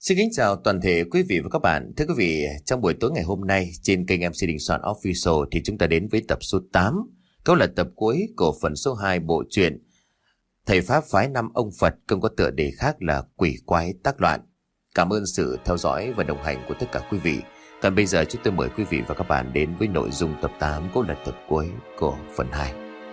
Xin kính chào toàn thể quý vị và các bạn. Thưa quý vị, trong buổi tối ngày hôm nay trên kênh MC Đình Soạn Official thì chúng ta đến với tập số 8, cũng là tập cuối của phần số 2 bộ truyện Thầy Pháp Phái Năm Ông Phật, không có tựa đề khác là Quỷ Quái Tác Loạn. Cảm ơn sự theo dõi và đồng hành của tất cả quý vị. Còn bây giờ chúng tôi mời quý vị và các bạn đến với nội dung tập 8, cũng là tập cuối của phần 2.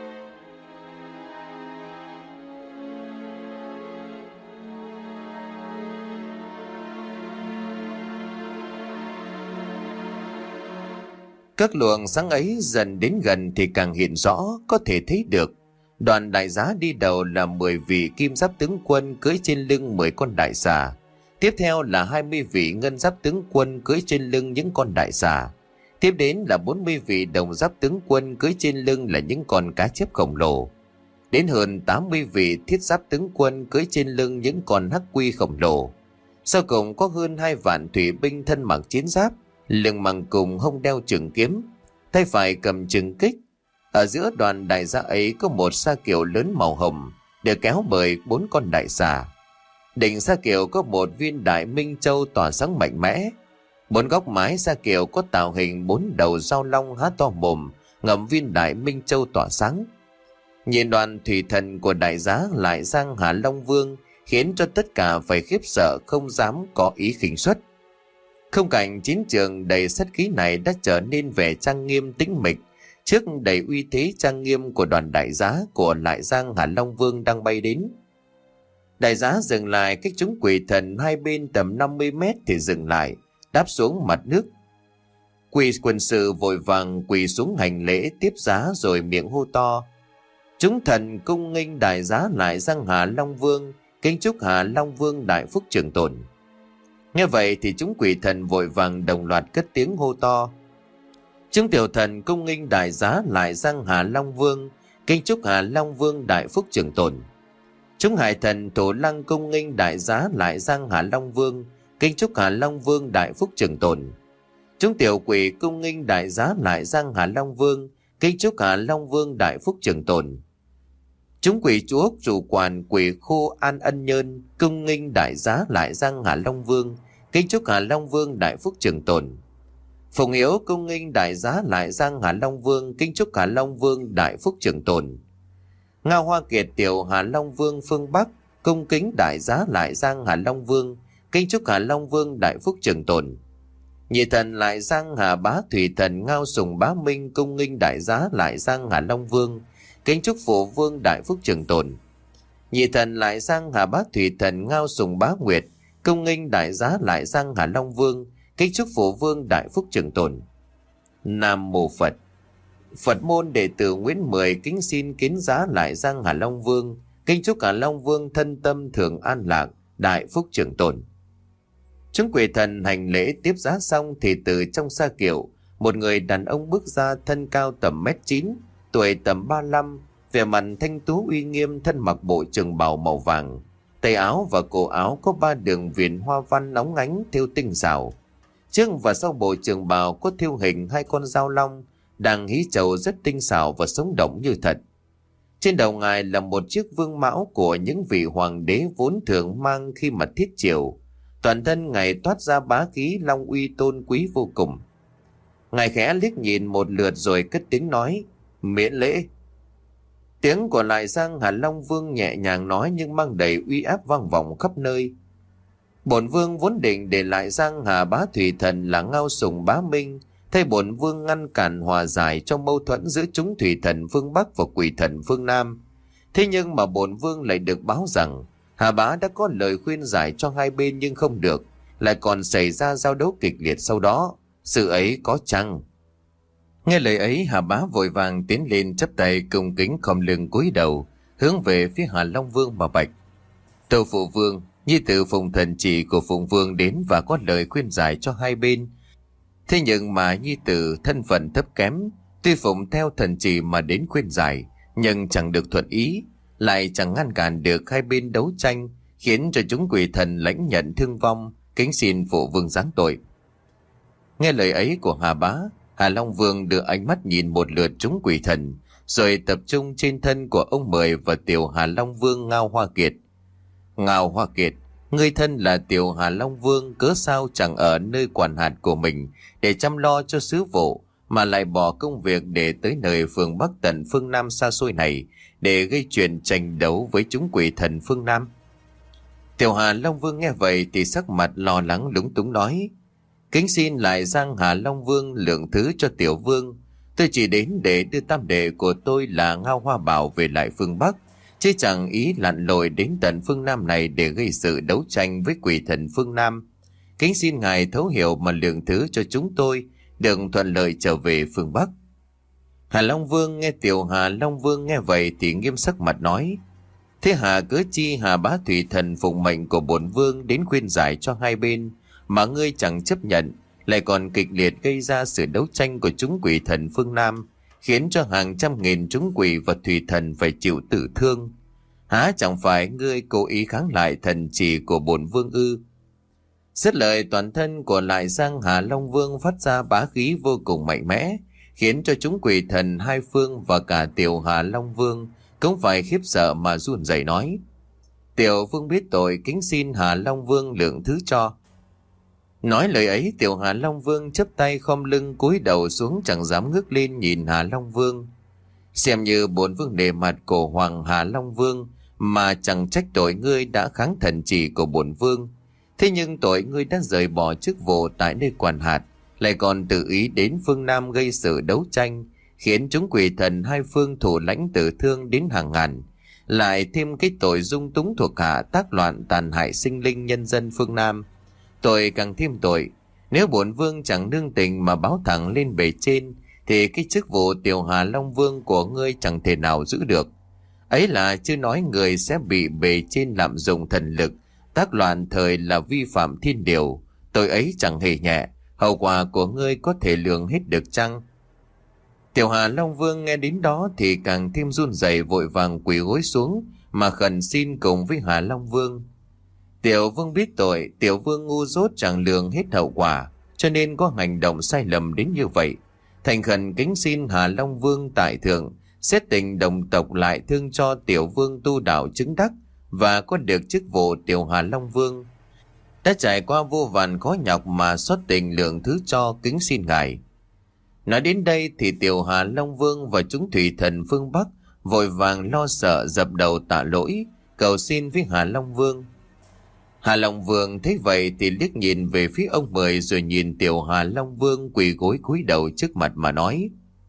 Các luồng sáng ấy dần đến gần thì càng hiện rõ, có thể thấy được. Đoàn đại giá đi đầu là 10 vị kim giáp tướng quân cưỡi trên lưng 10 con đại xà. Tiếp theo là 20 vị ngân giáp tướng quân cưỡi trên lưng những con đại xà. Tiếp đến là 40 vị đồng giáp tướng quân cưỡi trên lưng là những con cá chép khổng lồ. Đến hơn 80 vị thiết giáp tướng quân cưỡi trên lưng những con hắc quy khổng lồ. Sau cùng có hơn 2 vạn thủy binh thân mặc chiến giáp, lưng mằng cùng hông đeo trường kiếm, tay phải cầm trường kích. Ở giữa đoàn đại gia ấy có một sa kiệu lớn màu hồng, được kéo bởi 4 con đại xà. Đỉnh sa kiệu có một viên đại minh châu tỏa sáng mạnh mẽ. 4 góc mái sa kiệu có tạo hình 4 đầu dao long há to mồm, ngậm viên đại minh châu tỏa sáng. Nhìn đoàn thủy thần của đại giá lại sang Hà Long Vương khiến cho tất cả phải khiếp sợ, không dám có ý khinh suất. Không cảnh chiến trường đầy sát khí này đã trở nên vẻ trang nghiêm tĩnh mịch trước đầy uy thế trang nghiêm của đoàn đại giá của Lại Giang Hà Long Vương đang bay đến. Đại giá dừng lại cách chúng quỷ thần hai bên tầm 50 mét thì dừng lại, đáp xuống mặt nước. Quỷ quân sự vội vàng quỳ xuống hành lễ tiếp giá rồi miệng hô to: "Chúng thần cung nghênh đại giá Lại Giang Hà Long Vương, kính chúc Hà Long Vương đại phúc trường tồn." Nghe vậy thì chúng quỷ thần vội vàng đồng loạt cất tiếng hô to: "Chúng tiểu thần cung nghênh đại giá Lại Giang Hà Long Vương, kính chúc Hà Long Vương đại phúc trường tồn." Chúng hải thần Thổ Lăng cung nghênh đại giá Lại Giang Hà Long Vương, kính chúc Hà Long Vương đại phúc trường tồn. Chúng tiểu quỷ cung nghênh đại giá Lại Giang Hà Long Vương, kính chúc Hà Long Vương đại phúc trường tồn. Chúng quỷ chúa chủ quản quỷ khô An Ân Nhơn cung nghênh đại giá Lại Giang Hà Long Vương, kính chúc Hà Long Vương đại phúc trường tồn. Phụng Hiếu cung nghênh đại giá Lại Giang Hà Long Vương, kính chúc Hà Long Vương đại phúc trường tồn. Ngao Hoa Kiệt tiểu Hà Long Vương phương Bắc cung kính đại giá Lại Giang Hà Long Vương, kính chúc Hà Long Vương đại phúc trường tồn. Nhị thần Lại Giang Hà Bá Thủy thần Ngao Sùng Bá Minh cung nghênh đại giá Lại Giang Hà Long Vương, kính chúc Phụ Vương đại phúc trường tồn. Nhị thần Lại Giang Hà Bá Thủy thần Ngao Sùng Bá Nguyệt cung nghênh đại giá Lại Giang Hà Long Vương, kính chúc Phụ Vương đại phúc trường tồn. Nam Mô Phật. Phật môn đệ tử Nguyễn Mười kính xin kiến giá Lại Giang Hà Long Vương, kính chúc Hà Long Vương thân tâm thường an lạc, đại phúc trường tồn. Chúng quỷ thần hành lễ tiếp giá xong thì từ trong sa kiệu, một người đàn ông bước ra, thân cao tầm 1m9, tuổi tầm 35, vẻ mặt thanh tú uy nghiêm, thân mặc bộ trường bào màu vàng, tay áo và cổ áo có 3 đường viền hoa văn óng ánh thêu tinh xảo. Trước và sau bộ trường bào có thêu hình 2 con dao long đang hí trầu rất tinh xảo và sống động như thật. Trên đầu ngài là một chiếc vương mão của những vị hoàng đế vốn thường mang khi mà thiết triều. Toàn thân ngài toát ra bá khí long uy tôn quý vô cùng. Ngài khẽ liếc nhìn một lượt rồi cất tiếng nói: "Miễn lễ." Tiếng của Lại Giang Hà Long Vương nhẹ nhàng nói nhưng mang đầy uy áp vang vọng khắp nơi. Bổn vương vốn định để Lại Giang Hà Bá Thủy thần là Ngao Sùng Bá Minh thay bổn vương ngăn cản hòa giải trong mâu thuẫn giữa chúng thủy thần phương Bắc và quỷ thần phương Nam. Thế nhưng mà bổn vương lại được báo rằng Hà Bá đã có lời khuyên giải cho hai bên nhưng không được, lại còn xảy ra giao đấu kịch liệt sau đó. Sự ấy có chăng? Nghe lời ấy, Hà Bá vội vàng tiến lên chắp tay cung kính khom lưng cúi đầu, hướng về phía Hà Long Vương mà bạch: "Tâu phụ vương, nhi tử Phùng thần chỉ của Phùng vương đến và có lời khuyên giải cho hai bên. Thế nhưng mà nhi tử thân phận thấp kém, tuy phụng theo thần chỉ mà đến khuyên giải, nhưng chẳng được thuận ý, lại chẳng ngăn cản được hai bên đấu tranh, khiến cho chúng quỷ thần lãnh nhận thương vong, kính xin phụ vương giáng tội." Nghe lời ấy của Hà Bá, Hà Long Vương đưa ánh mắt nhìn một lượt chúng quỷ thần, rồi tập trung trên thân của ông Mười và tiểu Hà Long Vương Ngao Hoa Kiệt. "Ngao Hoa Kiệt, Ngươi thân là tiểu Hà Long Vương, cớ sao chẳng ở nơi quản hạt của mình để chăm lo cho sứ vụ, mà lại bỏ công việc để tới nơi phương Bắc tận phương Nam xa xôi này để gây chuyện tranh đấu với chúng quỷ thần phương Nam? Tiểu Hà Long Vương nghe vậy thì sắc mặt lo lắng lúng túng nói: Kính xin lại Giang Hà Long Vương lượng thứ cho tiểu vương. Tôi chỉ đến để đưa tam đệ của tôi là Ngao Hoa Bảo về lại phương Bắc, chứ chẳng ý lặn lội đến tận phương Nam này để gây sự đấu tranh với quỷ thần phương Nam. Kính xin ngài thấu hiểu mà lượng thứ cho chúng tôi được thuận lợi trở về phương Bắc. Hà Long Vương nghe tiểu Hà Long Vương nghe vậy thì nghiêm sắc mặt nói: Thế hà cớ chi Hà Bá Thủy Thần phụng mệnh của bổn vương đến khuyên giải cho hai bên mà ngươi chẳng chấp nhận, lại còn kịch liệt gây ra sự đấu tranh của chúng quỷ thần phương Nam, khiến cho hàng trăm nghìn chúng quỷ và thủy thần phải chịu tử thương? Há chẳng phải ngươi cố ý kháng lại thần chỉ của bổn vương ư? Dứt lời, toàn thân của lại Giang Hà Long Vương phát ra bá khí vô cùng mạnh mẽ, khiến cho chúng quỷ thần hai phương và cả tiểu Hà Long Vương cũng phải khiếp sợ mà run rẩy nói: Tiểu vương biết tội, kính xin Hà Long Vương lượng thứ cho. Nói lời ấy, tiểu Hà Long Vương chắp tay khom lưng cúi đầu xuống, chẳng dám ngước lên nhìn Hà Long Vương. Xem như bổn vương nể mặt cổ hoàng Hà Long Vương mà chẳng trách tội ngươi đã kháng thần chỉ của bổn vương. Thế nhưng tội ngươi đã rời bỏ chức vụ tại nơi quản hạt, lại còn tự ý đến phương Nam gây sự đấu tranh, khiến chúng quỷ thần hai phương thủ lãnh tử thương đến hàng ngàn, lại thêm cái tội dung túng thuộc hạ tác loạn tàn hại sinh linh nhân dân phương Nam. Tội càng thêm tội, nếu bổn vương chẳng nương tình mà báo thẳng lên bề trên, thì cái chức vụ tiểu Hà Long Vương của ngươi chẳng thể nào giữ được. Ấy là chưa nói người sẽ bị bề trên lạm dụng thần lực, tác loạn thời là vi phạm thiên điều. Tội ấy chẳng hề nhẹ, hậu quả của ngươi có thể lường hết được chăng? Tiểu Hà Long Vương nghe đến đó thì càng thêm run rẩy, vội vàng quỳ gối xuống mà khẩn xin cùng với Hà Long Vương: Tiểu vương biết tội, tiểu vương ngu dốt chẳng lường hết hậu quả, cho nên có hành động sai lầm đến như vậy. Thành khẩn kính xin Hà Long Vương tại thượng xét tình đồng tộc, lại thương cho tiểu vương tu đạo chứng đắc và có được chức vụ tiểu Hà Long Vương. Đã trải qua vô vàn khó nhọc mà xuất tình lượng thứ cho, kính xin ngài. Nói đến đây thì tiểu Hà Long Vương và chúng thủy thần phương Bắc vội vàng lo sợ dập đầu tạ lỗi, cầu xin với Hà Long Vương. Hà Long Vương thấy vậy thì liếc nhìn về phía ông Mười, rồi nhìn tiểu Hà Long Vương quỳ gối cúi đầu trước mặt mà nói: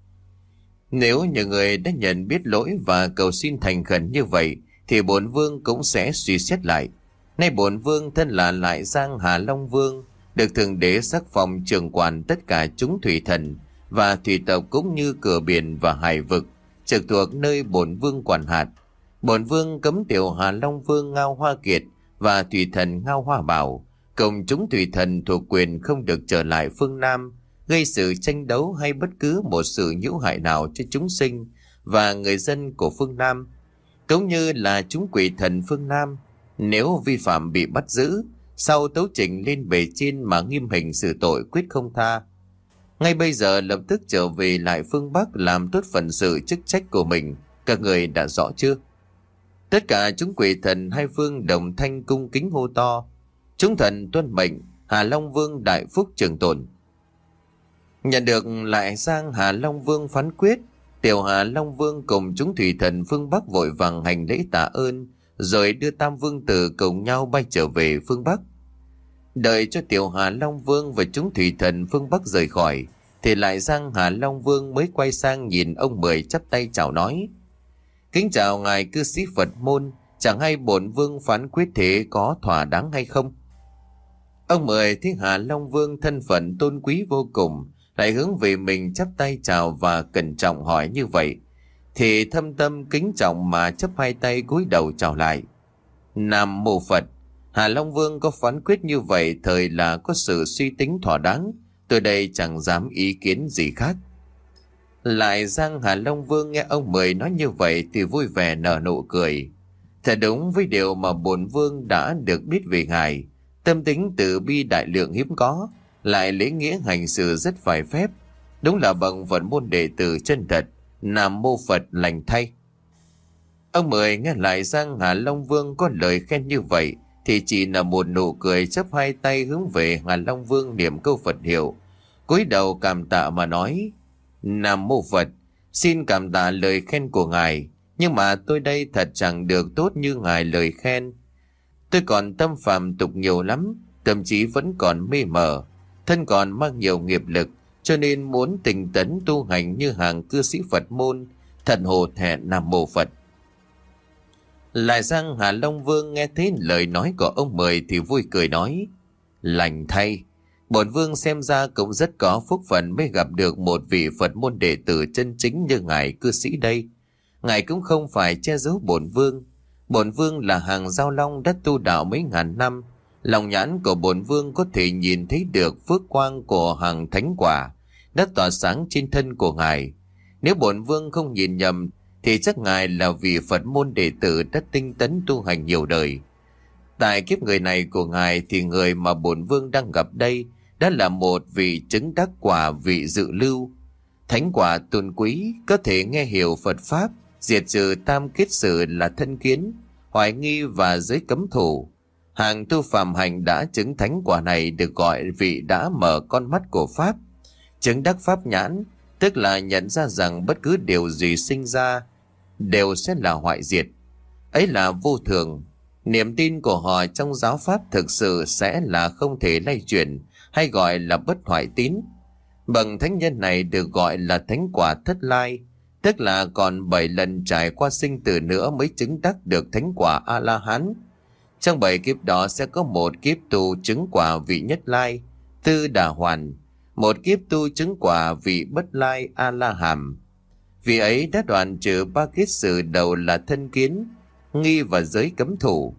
Nếu nhiều người đã nhận biết lỗi và cầu xin thành khẩn như vậy, thì bổn vương cũng sẽ suy xét lại. Nay bổn vương thân là lại Giang Hà Long Vương, được thượng đế sắc phong trưởng quản tất cả chúng thủy thần và thủy tộc, cũng như cửa biển và hải vực trực thuộc nơi bổn vương quản hạt. Bổn vương cấm tiểu Hà Long Vương Ngao Hoa Kiệt và thủy thần Ngao Hoa Bảo cùng chúng thủy thần thuộc quyền không được trở lại phương Nam, gây sự tranh đấu hay bất cứ một sự nhiễu hại nào cho chúng sinh và người dân của phương Nam, cũng như là chúng quỷ thần phương Nam. Nếu vi phạm bị bắt giữ, sau tấu trình lên bề trên mà nghiêm hình xử tội, quyết không tha. Ngay bây giờ lập tức trở về lại phương Bắc làm tốt phận sự chức trách của mình. Các người đã rõ chưa? Tất cả chúng quỷ thần hai phương đồng thanh cung kính hô to: Chúng thần tuân mệnh, Hà Long Vương đại phúc trường tồn. Nhận được lại Giang Hà Long Vương phán quyết, tiểu Hà Long Vương cùng chúng thủy thần phương Bắc vội vàng hành lễ tạ ơn, rồi đưa tam vương tử cùng nhau bay trở về phương Bắc. Đợi cho tiểu Hà Long Vương và chúng thủy thần phương Bắc rời khỏi, thì lại Giang Hà Long Vương mới quay sang nhìn ông Mười chắp tay chào nói: Kính chào ngài cư sĩ Phật môn, chẳng hay bổn vương phán quyết thế có thỏa đáng hay không? Ông Mười thấy Hà Long Vương thân phận tôn quý vô cùng, lại hướng về mình chắp tay chào và cẩn trọng hỏi như vậy, thì thâm tâm kính trọng mà chắp hai tay cúi đầu chào lại. Nam mô Phật. Hà Long Vương có phán quyết như vậy thời là có sự suy tính thỏa đáng, tôi đây chẳng dám ý kiến gì khác. Lại Giang Hà Long Vương nghe ông Mười nói như vậy thì vui vẻ nở nụ cười. Thật đúng với điều mà bổn vương đã được biết về ngài, tâm tính từ bi đại lượng hiếm có, lại lễ nghĩa hành xử rất phải phép, đúng là bậc Phật môn đệ tử chân thật. Nam mô Phật lành thay. Ông Mười nghe lại Giang Hà Long Vương có lời khen như vậy thì chỉ là một nụ cười, chắp hai tay hướng về Hà Long Vương niệm câu Phật hiệu, cúi đầu cảm tạ mà nói: Nam mô Phật, xin cảm tạ lời khen của ngài, nhưng mà tôi đây thật chẳng được tốt như ngài lời khen. Tôi còn tâm phàm tục nhiều lắm, tâm trí vẫn còn mê mờ, thân còn mang nhiều nghiệp lực, cho nên muốn tinh tấn tu hành như hàng cư sĩ Phật môn, thật hổ thẹn. Nam mô Phật. Lại sang Hà Long Vương nghe thấy lời nói của ông Mười thì vui cười nói: Lành thay, bổn vương xem ra cũng rất có phúc phận mới gặp được một vị Phật môn đệ tử chân chính như ngài cư sĩ đây. Ngài cũng không phải che giấu bổn vương. Bổn vương là hàng Giao Long đã tu đạo mấy ngàn năm, lòng nhãn của bổn vương có thể nhìn thấy được phước quang của hàng thánh quả đã tỏa sáng trên thân của ngài. Nếu bổn vương không nhìn nhầm thì chắc ngài là vị Phật môn đệ tử đã tinh tấn tu hành nhiều đời. Tại kiếp người này của ngài thì người mà bổn vương đang gặp đây đã là một vị chứng đắc quả vị dự lưu. Thánh quả tôn quý, có thể nghe hiểu Phật Pháp, diệt trừ tam kiết sử là thân kiến, hoài nghi và giới cấm thủ. Hàng tu phàm hành đã chứng thánh quả này được gọi vị đã mở con mắt của Pháp. Chứng đắc Pháp nhãn, tức là nhận ra rằng bất cứ điều gì sinh ra đều sẽ là hoại diệt. Ấy là vô thường. Niềm tin của họ trong giáo Pháp thực sự sẽ là không thể lay chuyển, hay gọi là bất hoại tín. Bậc thánh nhân này được gọi là thánh quả thất lai, tức là còn 7 lần trải qua sinh tử nữa mới chứng đắc được thánh quả A-la-hán. Trong 7 kiếp đó sẽ có một kiếp tu chứng quả vị nhất lai, tư đà hoàn, một kiếp tu chứng quả vị bất lai A-la-hàm. Vị ấy đã đoạn trừ 3 kiết sử đầu là thân kiến, nghi và giới cấm thủ.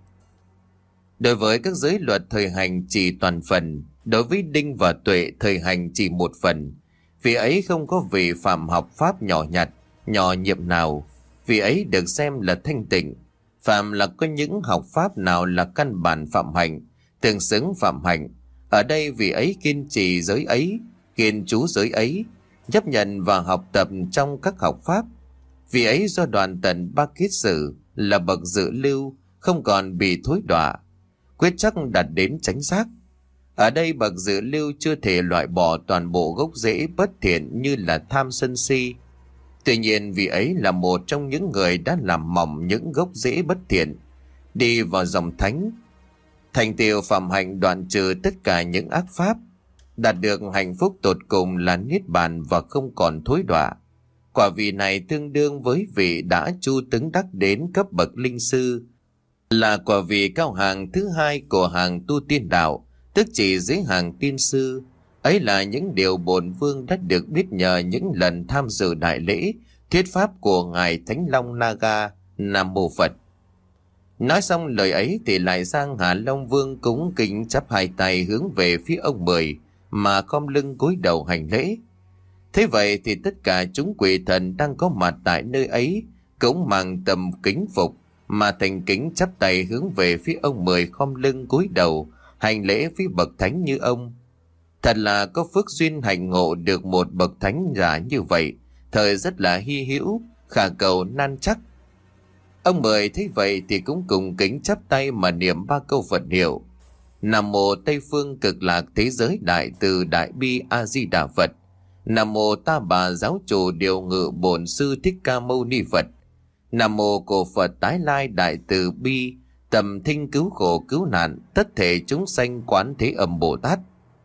Đối với các giới luật thời hành chỉ toàn phần, đối với đinh và tuệ thời hành chỉ một phần. Vị ấy không có vị phạm học pháp nhỏ nhặt, nhỏ nhiệm nào. Vị ấy được xem là thanh tịnh. Phạm là có những học pháp nào là căn bản phạm hạnh, tương xứng phạm hạnh. Ở đây vị ấy kiên trì giới ấy, kiên trú giới ấy, chấp nhận và học tập trong các học pháp. Vị ấy do đoạn tận 3 kiết sử là bậc dự lưu, không còn bị thối đọa, quyết chắc đạt đến chánh giác. Ở đây bậc dự lưu chưa thể loại bỏ toàn bộ gốc rễ bất thiện như là tham sân si. Tuy nhiên vị ấy là một trong những người đã làm mỏng những gốc rễ bất thiện, đi vào dòng thánh, thành tựu phạm hạnh đoạn trừ tất cả những ác pháp, đạt được hạnh phúc tột cùng là niết bàn và không còn thối đọa. Quả vị này tương đương với vị đã chu tứng đắc đến cấp bậc linh sư, là quả vị cao hàng thứ hai của hàng tu tiên đạo, tức chỉ dưới hàng tiên sư. Ấy là những điều bổn vương đã được biết nhờ những lần tham dự đại lễ thuyết pháp của ngài Thánh Long Naga. Nam mô Phật. Nói xong lời ấy thì lại sang Hà Long Vương cúng kính chắp hai tay hướng về phía ông Mười mà khom lưng cúi đầu hành lễ. Thế vậy thì tất cả chúng quỷ thần đang có mặt tại nơi ấy cũng mang tầm kính phục mà thành kính chắp tay hướng về phía ông Mười, khom lưng cúi đầu hành lễ với bậc thánh như ông. Thật là có phước duyên hạnh ngộ được một bậc thánh giả như vậy, thời rất là hy hữu, khả cầu nan chắc. Ông Mười thấy vậy thì cũng cùng kính chắp tay mà niệm 3 câu Phật hiệu: Nam mô Tây phương cực lạc thế giới đại từ đại bi A Di Đà Phật. Nam mô Ta Bà giáo chủ điều ngự bổn sư Thích Ca Mâu Ni Phật. Nam mô Cổ Phật tái lai đại từ bi tầm thinh cứu khổ cứu nạn tất thể chúng sanh quán thế âm Bồ Tát.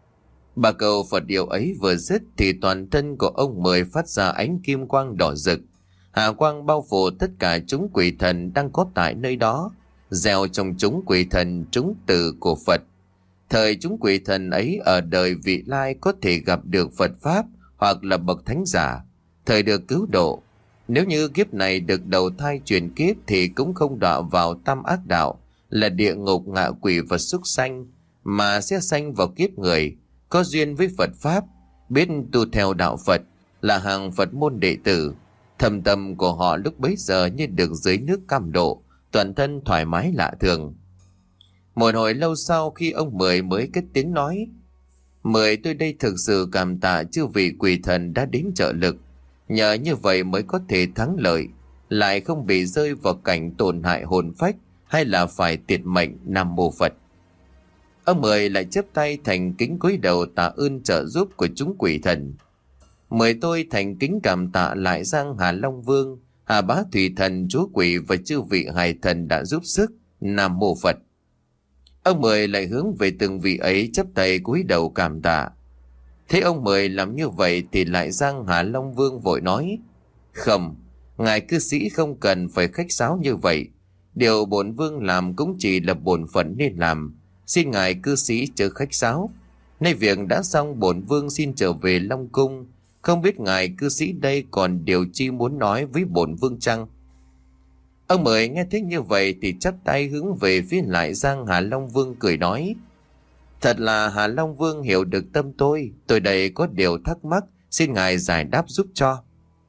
3 câu Phật hiệu ấy vừa dứt thì toàn thân của ông Mười phát ra ánh kim quang đỏ rực, hà quang bao phủ tất cả chúng quỷ thần đang có tại nơi đó, gieo trong chúng quỷ thần chúng từ của Phật. Thời chúng quỷ thần ấy ở đời vị lai có thể gặp được Phật Pháp hoặc là bậc thánh giả, thời được cứu độ. Nếu như kiếp này được đầu thai chuyển kiếp thì cũng không đọa vào tam ác đạo là địa ngục, ngạ quỷ và súc sanh, mà sẽ sanh vào kiếp người có duyên với Phật Pháp, biết tu theo đạo Phật, là hàng Phật môn đệ tử. Thâm tâm của họ lúc bấy giờ như được dưới nước cam độ, toàn thân thoải mái lạ thường. Một hồi lâu sau khi ông Mười mới cất tiếng nói: Mười, tôi đây thực sự cảm tạ chư vị quỷ thần đã đến trợ lực, nhờ như vậy mới có thể thắng lợi, lại không bị rơi vào cảnh tổn hại hồn phách hay là phải tiệt mệnh. Nam Mô Phật. Ông Mười lại chắp tay thành kính cúi đầu tạ ơn trợ giúp của chúng quỷ thần. Mời tôi thành kính cảm tạ lại Giang Hà Long Vương, Hà Bá Thủy Thần, chúa quỷ và chư vị hài thần đã giúp sức. Nam Mô Phật. Ông Mười lại hướng về từng vị ấy chắp tay cúi đầu cảm tạ. Thế ông Mười làm như vậy thì lại Giang Hà Long Vương vội nói: Không, ngài cư sĩ không cần phải khách sáo như vậy. Điều bổn vương làm cũng chỉ là bổn phận nên làm. Xin ngài cư sĩ chớ khách sáo. Nay việc đã xong, bổn vương xin trở về Long Cung. Không biết ngài cư sĩ đây còn điều chi muốn nói với bổn vương chăng? Ông Mười nghe thấy như vậy thì chắp tay hướng về phía lại Giang Hà Long Vương cười nói: Thật là Hà Long Vương hiểu được tâm tôi đây có điều thắc mắc, xin ngài giải đáp giúp cho.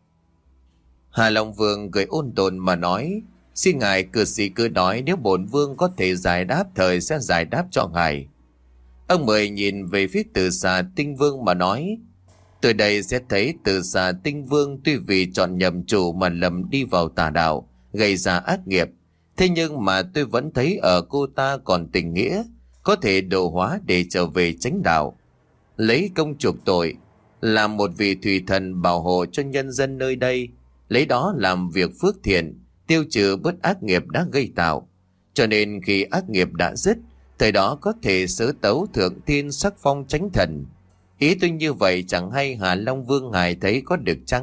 Hà Long Vương cười ôn tồn mà nói: Xin ngài cư sĩ cứ nói, nếu bổn vương có thể giải đáp thời sẽ giải đáp cho ngài. Ông Mười nhìn về phía Từ Xà Tinh Vương mà nói: Từ đây sẽ thấy Từ Xà Tinh Vương tuy vì chọn nhầm chủ mà lầm đi vào tà đạo, gây ra ác nghiệp. Thế nhưng mà tôi vẫn thấy ở cô ta còn tình nghĩa, có thể độ hóa để trở về chánh đạo, lấy công chuộc tội, làm một vị thủy thần bảo hộ cho nhân dân nơi đây, lấy đó làm việc phước thiện, tiêu trừ bớt ác nghiệp đã gây tạo. Cho nên khi ác nghiệp đã dứt, thời đó có thể sớ tấu thượng thiên sắc phong chánh thần. Ý tôi như vậy chẳng hay Hà Long Vương ngài thấy có được chăng?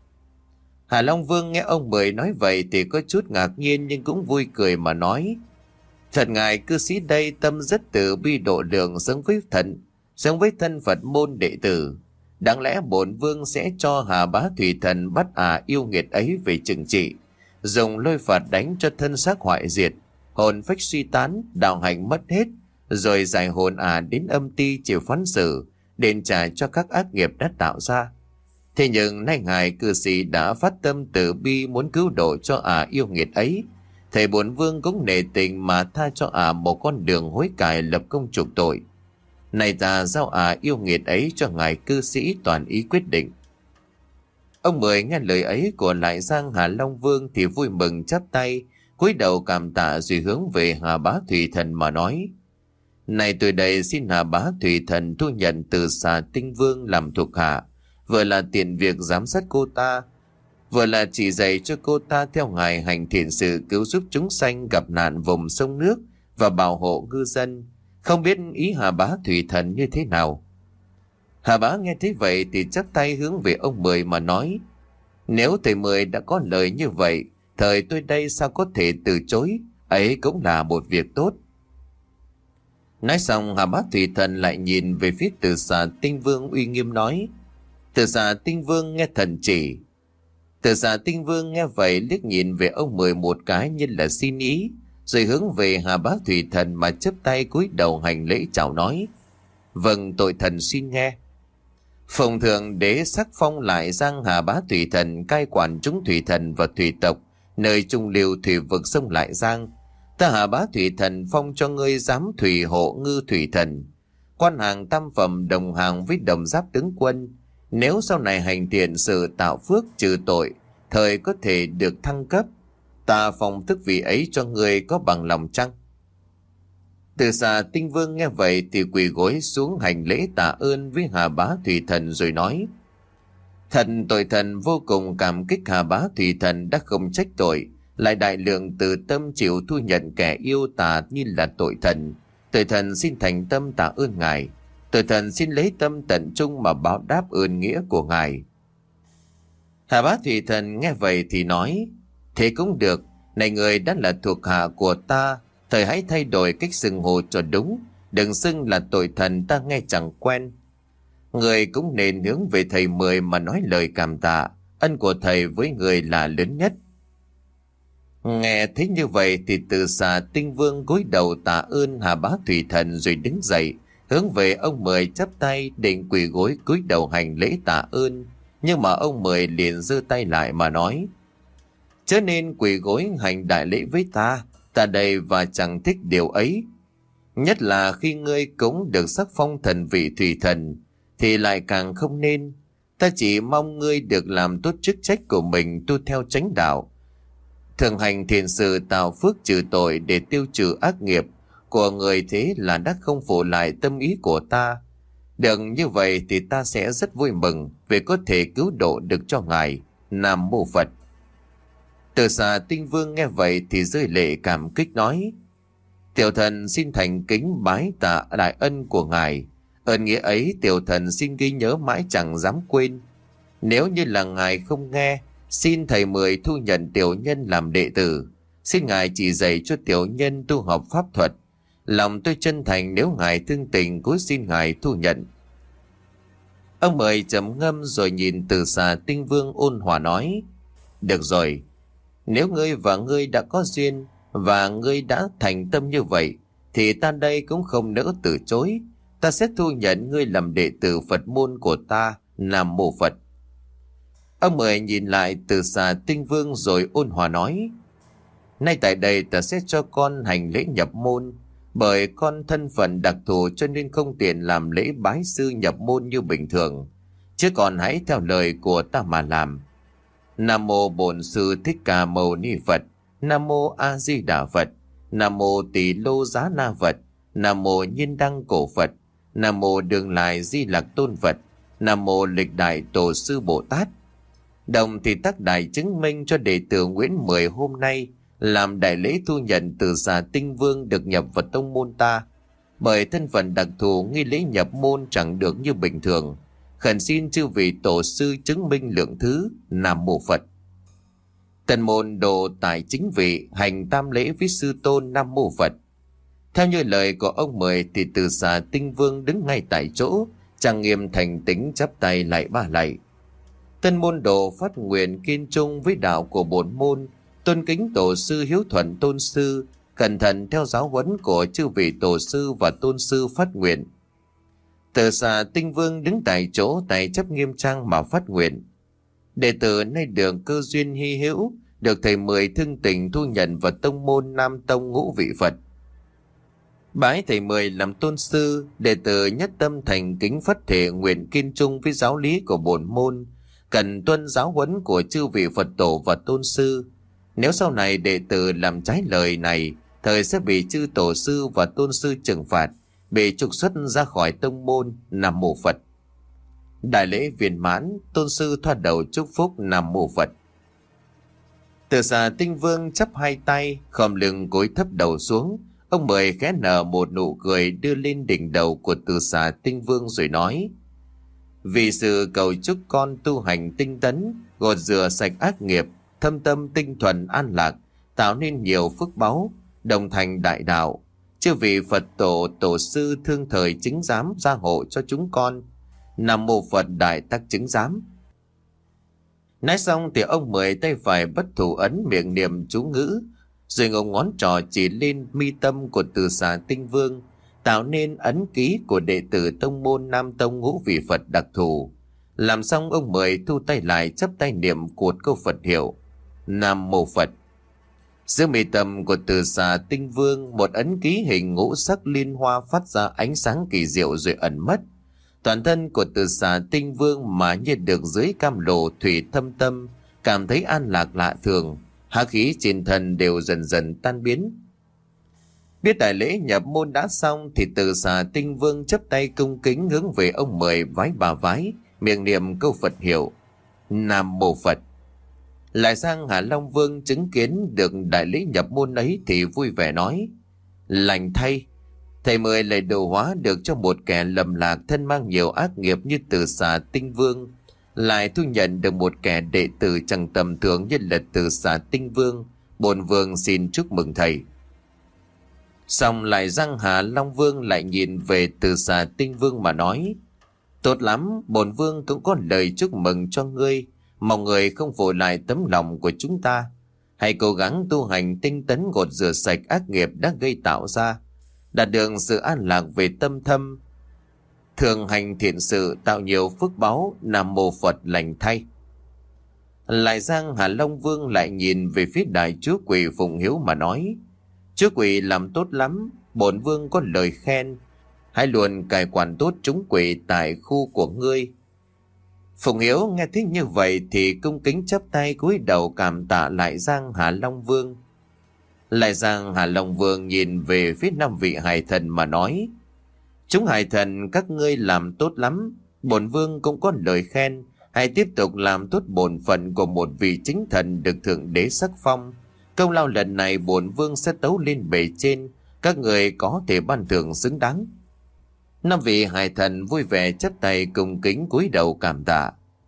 Hà Long Vương nghe ông Mười nói vậy thì có chút ngạc nhiên nhưng cũng vui cười mà nói: Thật ngài cư sĩ đây tâm rất từ bi độ lượng, sống với thân Phật môn đệ tử. Đáng lẽ bổn vương sẽ cho Hà Bá Thủy Thần bắt yêu nghiệt ấy về trừng trị, dùng lôi phạt đánh cho thân xác hoại diệt, hồn phách suy tán, đạo hành mất hết, rồi giải hồn đến âm ti chịu phán xử, đền trả cho các ác nghiệp đã tạo ra. Thế nhưng nay ngài cư sĩ đã phát tâm từ bi muốn cứu độ cho yêu nghiệt ấy, thầy bổn vương cũng nể tình mà tha cho một con đường hối cải lập công chuộc tội. Này ta giao yêu nghiệt ấy cho ngài cư sĩ toàn ý quyết định. Ông Mười nghe lời ấy của lại Giang Hà Long Vương thì vui mừng chắp tay cúi đầu cảm tạ, rồi hướng về Hà Bá Thủy Thần mà nói: Này tôi đây xin Hà Bá Thủy Thần thu nhận Từ Xà Tinh Vương làm thuộc hạ, vừa là tiện việc giám sát cô ta, vừa là chỉ dạy cho cô ta theo ngài hành thiện sự, cứu giúp chúng sanh gặp nạn vùng sông nước và bảo hộ ngư dân. Không biết ý Hà Bá Thủy Thần như thế nào? Hà Bá nghe thấy vậy thì chắp tay hướng về ông Mười mà nói: Nếu thầy Mười đã có lời như vậy, thời tôi đây sao có thể từ chối, ấy cũng là một việc tốt. Nói xong, Hà Bá Thủy Thần lại nhìn về phía Từ Xà Tinh Vương uy nghiêm nói: Từ Xà Tinh Vương nghe thần chỉ. Từ Xà Tinh Vương nghe vậy liếc nhìn về ông Mười một cái như là xin ý, rồi hướng về Hà Bá Thủy Thần mà chắp tay cúi đầu hành lễ chào nói: Vâng, tội thần xin nghe. Phụng thượng đế sắc phong lại Giang Hà Bá Thủy Thần cai quản chúng thủy thần và thủy tộc nơi trung lưu thủy vực sông Lại Giang. Ta Hà Bá Thủy Thần phong cho ngươi giám thủy hộ ngư thủy thần, quan hàng tam phẩm đồng hàng với đồng giáp tướng quân. Nếu sau này hành thiện sự tạo phước trừ tội, thời có thể được thăng cấp. Ta phong thức vị ấy cho ngươi có bằng lòng chăng? Từ Xà Tinh Vương nghe vậy thì quỳ gối xuống hành lễ tạ ơn với Hà Bá Thủy Thần rồi nói: Thần tội thần vô cùng cảm kích Hà Bá Thủy Thần đã không trách tội, lại đại lượng từ tâm chịu thu nhận kẻ yêu tà như là tội thần. Tội thần xin thành tâm tạ ơn ngài. Tội thần xin lấy tâm tận trung mà báo đáp ơn nghĩa của ngài. Hà Bá Thủy Thần nghe vậy thì nói: Thế cũng được, này người đã là thuộc hạ của ta, thời hãy thay đổi cách xưng hô cho đúng, đừng xưng là tội thần, ta nghe chẳng quen. Người cũng nên hướng về thầy Mười mà nói lời cảm tạ, ân của thầy với người là lớn nhất. Nghe thấy như vậy thì Từ Xà Tinh Vương cúi đầu tạ ơn Hà Bá Thủy Thần rồi đứng dậy, hướng về ông Mười chắp tay định quỳ gối cúi đầu hành lễ tạ ơn. Nhưng mà ông Mười liền giơ tay lại mà nói: Chớ nên quỳ gối hành đại lễ với ta, ta đây và chẳng thích điều ấy. Nhất là khi ngươi cũng được sắc phong thần vị thủy thần, thì lại càng không nên. Ta chỉ mong ngươi được làm tốt chức trách của mình, tu theo chánh đạo, Thường hành thiện sự tạo phước trừ tội để tiêu trừ ác nghiệp của người, thế là đã không phụ lại tâm ý của ta. Được như vậy thì ta sẽ rất vui mừng vì có thể cứu độ được cho ngài. Nam Mô Phật. Từ Xà Tinh Vương nghe vậy thì rơi lệ cảm kích nói: Tiểu thần xin thành kính bái tạ đại ân của ngài. Ơn nghĩa ấy tiểu thần xin ghi nhớ mãi chẳng dám quên. Nếu như là ngài không nghe, xin thầy Mười thu nhận tiểu nhân làm đệ tử. Xin ngài chỉ dạy cho tiểu nhân tu học pháp thuật. Lòng tôi chân thành, nếu ngài thương tình cúi xin ngài thu nhận. Ông Mười trầm ngâm rồi nhìn Từ Xà Tinh Vương ôn hòa nói: Được rồi, nếu ngươi và ngươi đã có duyên và ngươi đã thành tâm như vậy thì ta đây cũng không nỡ từ chối. Ta sẽ thu nhận ngươi làm đệ tử Phật môn của ta. Nam Mô Phật. Ông Mười nhìn lại Từ Xà Tinh Vương rồi ôn hòa nói: Nay tại đây ta sẽ cho con hành lễ nhập môn. Bởi con thân phận đặc thù cho nên không tiện làm lễ bái sư nhập môn như bình thường. Chứ còn hãy theo lời của ta mà làm. Nam Mô Bổn Sư Thích Ca Mâu Ni Phật. Nam Mô A Di Đà Phật. Nam Mô Tỳ Lô Giá Na Phật. Nam Mô Nhiên Đăng Cổ Phật. Nam Mô Đường Lại Di Lặc Tôn Phật. Nam Mô Lịch Đại Tổ Sư Bồ Tát. Đồng thì tác đại chứng minh cho đệ tử Nguyễn Mười hôm nay làm đại lễ thu nhận Từ Xà Tinh Vương được nhập vào tông môn ta. Bởi thân phận đặc thù, nghi lễ nhập môn chẳng được như bình thường. Khẩn xin chư vị tổ sư chứng minh lượng thứ. Nam Mô Phật. Tần môn đồ tại chính vị hành tam lễ với sư tôn. Nam Mô Phật. Theo như lời của ông Mười thì Từ Xà Tinh Vương đứng ngay tại chỗ, trang nghiêm thành kính chắp tay lại ba lạy. Tân môn đồ phát nguyện kiên trung với đạo của bổn môn, tôn kính tổ sư hiếu thuận tôn sư, cẩn thận theo giáo huấn của chư vị tổ sư và tôn sư phát nguyện. Từ Xà Tinh Vương đứng tại chỗ, tay chấp nghiêm trang mà phát nguyện. Đệ tử nay được cơ duyên hy hữu, được thầy Mười thương tình thu nhận vào tông môn Nam Tông Ngũ Vị Phật. Bái thầy Mười làm tôn sư, đệ tử nhất tâm thành kính phát thể nguyện kiên trung với giáo lý của bổn môn, cần tuân giáo huấn của chư vị Phật tổ và tôn sư. Nếu sau này đệ tử làm trái lời này, thời sẽ bị chư tổ sư và tôn sư trừng phạt, bị trục xuất ra khỏi tông môn. Nam Mô Phật. Đại lễ viên mãn, tôn sư thoa đầu chúc phúc. Nam Mô Phật. Từ Xà Tinh Vương chắp hai tay, khom lưng cúi thấp đầu xuống. Ông Mười khẽ nở một nụ cười đưa lên đỉnh đầu của Từ Xà Tinh Vương rồi nói: Vì sự cầu chúc con tu hành tinh tấn, gột rửa sạch ác nghiệp, thâm tâm tinh thuần an lạc, tạo nên nhiều phước báu, đồng thành đại đạo. Chư vị Phật tổ tổ sư thương thời chứng giám gia hộ cho chúng con. Nam Mô Phật Đại Tắc Chứng Giám. Nói xong thì ông Mười tay phải bất thủ ấn miệng niệm chú ngữ, rồi ngón ngón trỏ chỉ lên mi tâm của Từ Xà Tinh Vương, tạo nên ấn ký của đệ tử tông môn Nam Tông Ngũ Vị Phật đặc thù. Làm xong ông Mười thu tay lại chắp tay niệm cột câu Phật hiệu Nam Mô Phật. Giữa mi tâm của Từ Xà Tinh Vương, một ấn ký hình ngũ sắc liên hoa phát ra ánh sáng kỳ diệu rồi ẩn mất. Toàn thân của Từ Xà Tinh Vương mà như được dưới cam lộ thủy thâm tâm, cảm thấy an lạc lạ thường, hắc khí trên thân đều dần dần tan biến. Biết đại lễ nhập môn đã xong thì Từ Xà Tinh Vương chắp tay cung kính hướng về ông Mười vái bà vái, miệng niệm câu Phật hiệu Nam Mô Phật. Lại sang Hạ Long Vương chứng kiến được đại lễ nhập môn ấy thì vui vẻ nói: Lành thay, thầy Mười lại độ hóa được cho một kẻ lầm lạc thân mang nhiều ác nghiệp như Từ Xà Tinh Vương, lại thu nhận được một kẻ đệ tử chẳng tầm thường như là Từ Xà Tinh Vương. Bổn vương xin chúc mừng thầy. Xong lại răng Hạ Long Vương lại nhìn về Từ Xà Tinh Vương mà nói: Tốt lắm, bổn vương cũng có lời chúc mừng cho ngươi, mong người không vội lại tấm lòng của chúng ta. Hãy cố gắng tu hành tinh tấn gột rửa sạch ác nghiệp đã gây tạo ra, đạt được sự an lạc về tâm thâm, thường hành thiện sự tạo nhiều phước báu. Nam Mô Phật lành thay. Lại sang Hạ Long Vương lại nhìn về phía đại chúa quỷ Phụng Hiếu mà nói: Chúa quỷ làm tốt lắm, bổn vương có lời khen. Hãy luôn cai quản tốt chúng quỷ tại khu của ngươi. Phụng Hiếu nghe thấy như vậy thì cung kính chắp tay cúi đầu cảm tạ Lại Giang Hà Long Vương. Lại Giang Hà Long Vương nhìn về phía 5 vị hải thần mà nói: Chúng hải thần các ngươi làm tốt lắm, bổn vương cũng có lời khen, hãy tiếp tục làm tốt bổn phận của một vị chính thần được thượng đế sắc phong. Công lao lần này bổn vương sẽ tấu lên bề trên, các người có thể ban thưởng xứng đáng. 5 vị hải thần vui vẻ chắp tay cung kính cúi đầu cảm tạ.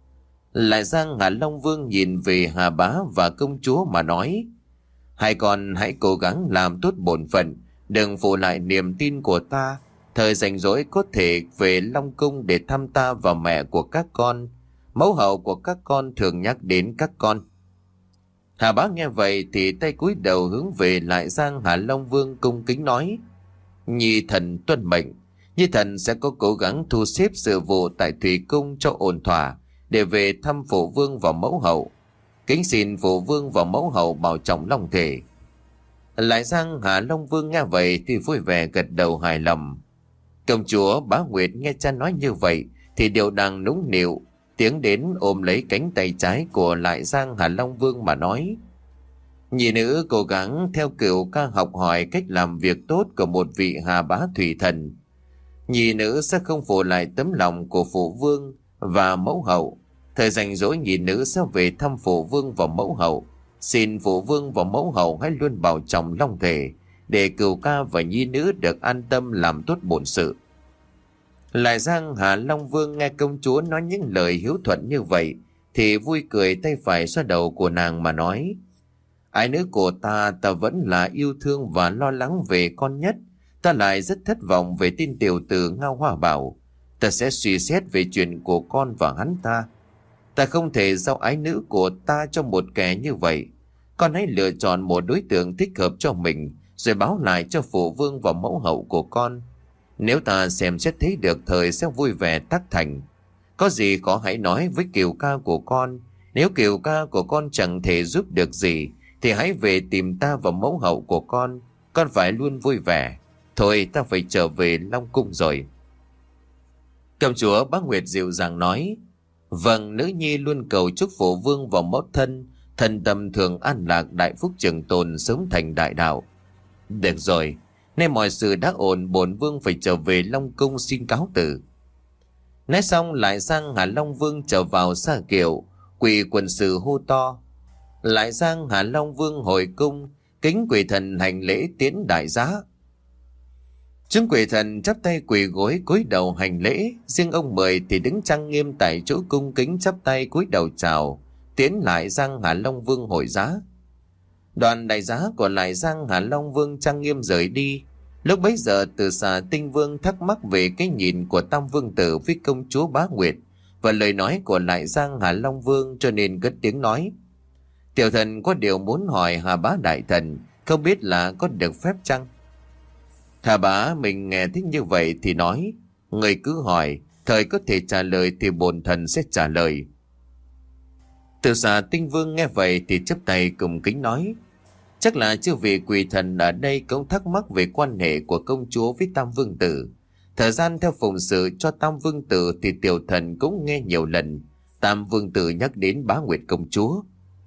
Lại Giang Hà Long Vương nhìn về Hà Bá và công chúa mà nói: Hai con hãy cố gắng làm tốt bổn phận, đừng phụ lại niềm tin của ta. Thời rảnh rỗi có thể về Long Cung để thăm ta và mẹ của các con. Mẫu hậu của các con thường nhắc đến các con. Hà Bá nghe vậy thì tay cúi đầu hướng về Lại Giang Hà Long Vương cung kính nói: Nhi thần tuân mệnh, Nhi thần sẽ có cố gắng thu xếp sự vụ tại Thủy Cung cho ổn thỏa để về thăm phụ vương và mẫu hậu. Kính xin phụ vương và mẫu hậu bảo trọng long thể. Lại Giang Hà Long Vương nghe vậy thì vui vẻ gật đầu hài lòng. Công chúa Bá Nguyệt nghe cha nói như vậy thì điệu đàng nũng nịu tiến đến ôm lấy cánh tay trái của Lại Giang Hà Long Vương mà nói: Nhị nữ cố gắng theo cửu ca học hỏi cách làm việc tốt của một vị Hà Bá thủy thần. Nhị nữ sẽ không phụ lại tấm lòng của phụ vương và mẫu hậu. Thời rảnh rỗi nhị nữ sẽ về thăm phụ vương và mẫu hậu. Xin phụ vương và mẫu hậu hãy luôn bảo trọng long thể để cửu ca và nhi nữ được an tâm làm tốt bổn sự. Lại Giang Hà Long Vương nghe công chúa nói những lời hiếu thuận như vậy thì vui cười, tay phải xoa đầu của nàng mà nói: Ái nữ của ta vẫn là yêu thương và lo lắng về con nhất. Ta lại rất thất vọng về tin tiểu tử Ngao Hoa Bảo. Ta sẽ suy xét về chuyện của con và hắn ta. Ta không thể giao ái nữ của ta cho một kẻ như vậy. Con hãy lựa chọn một đối tượng thích hợp cho mình rồi báo lại cho phụ vương và mẫu hậu của con. Nếu ta xem xét thấy được thời sẽ vui vẻ tác thành. Có gì có hãy nói với kiều ca của con. Nếu kiều ca của con chẳng thể giúp được gì thì hãy về tìm ta và mẫu hậu của con. Con phải luôn vui vẻ. Thôi ta phải trở về Long Cung rồi. Công chúa Bá Nguyệt dịu dàng nói: Vâng, nữ nhi luôn cầu chúc phụ vương và mẫu thân thần tâm thường an lạc, đại phúc trường tồn, sớm thành đại đạo. Được rồi, nay mọi sự đã ổn, bổn vương phải trở về Long Cung xin cáo từ. Nói xong Lại Giang Hà Long Vương trở vào xa kiệu, quỳ quần sự hô to. Lại Giang Hà Long Vương hồi cung, kính quỳ thần hành lễ tiến đại giá. Chúng quỷ thần chắp tay quỳ gối cúi đầu hành lễ, riêng ông Mười thì đứng trang nghiêm tại chỗ cung kính chắp tay cúi đầu chào, tiến Lại Giang Hà Long Vương hội giá. Đoàn đại giá của Lại Giang Hà Long Vương trang nghiêm rời đi. Lúc bấy giờ Từ Xà Tinh Vương thắc mắc về cái nhìn của Tam Vương Tử với công chúa Bá Nguyệt và lời nói của Lại Giang Hà Long Vương, cho nên cất tiếng nói: Tiểu thần có điều muốn hỏi Hà Bá đại thần, không biết là có được phép chăng? Hà Bá mình nghe thích như vậy thì nói: Người cứ hỏi, thời có thể trả lời thì bổn thần sẽ trả lời. Từ Xà Tinh Vương nghe vậy thì chắp tay cùng kính nói: Chắc là chư vị quỷ thần ở đây cũng thắc mắc về quan hệ của công chúa với Tam Vương Tử. Thời gian theo phụng sự cho Tam Vương Tử thì tiểu thần cũng nghe nhiều lần Tam Vương Tử nhắc đến Bá Nguyệt công chúa.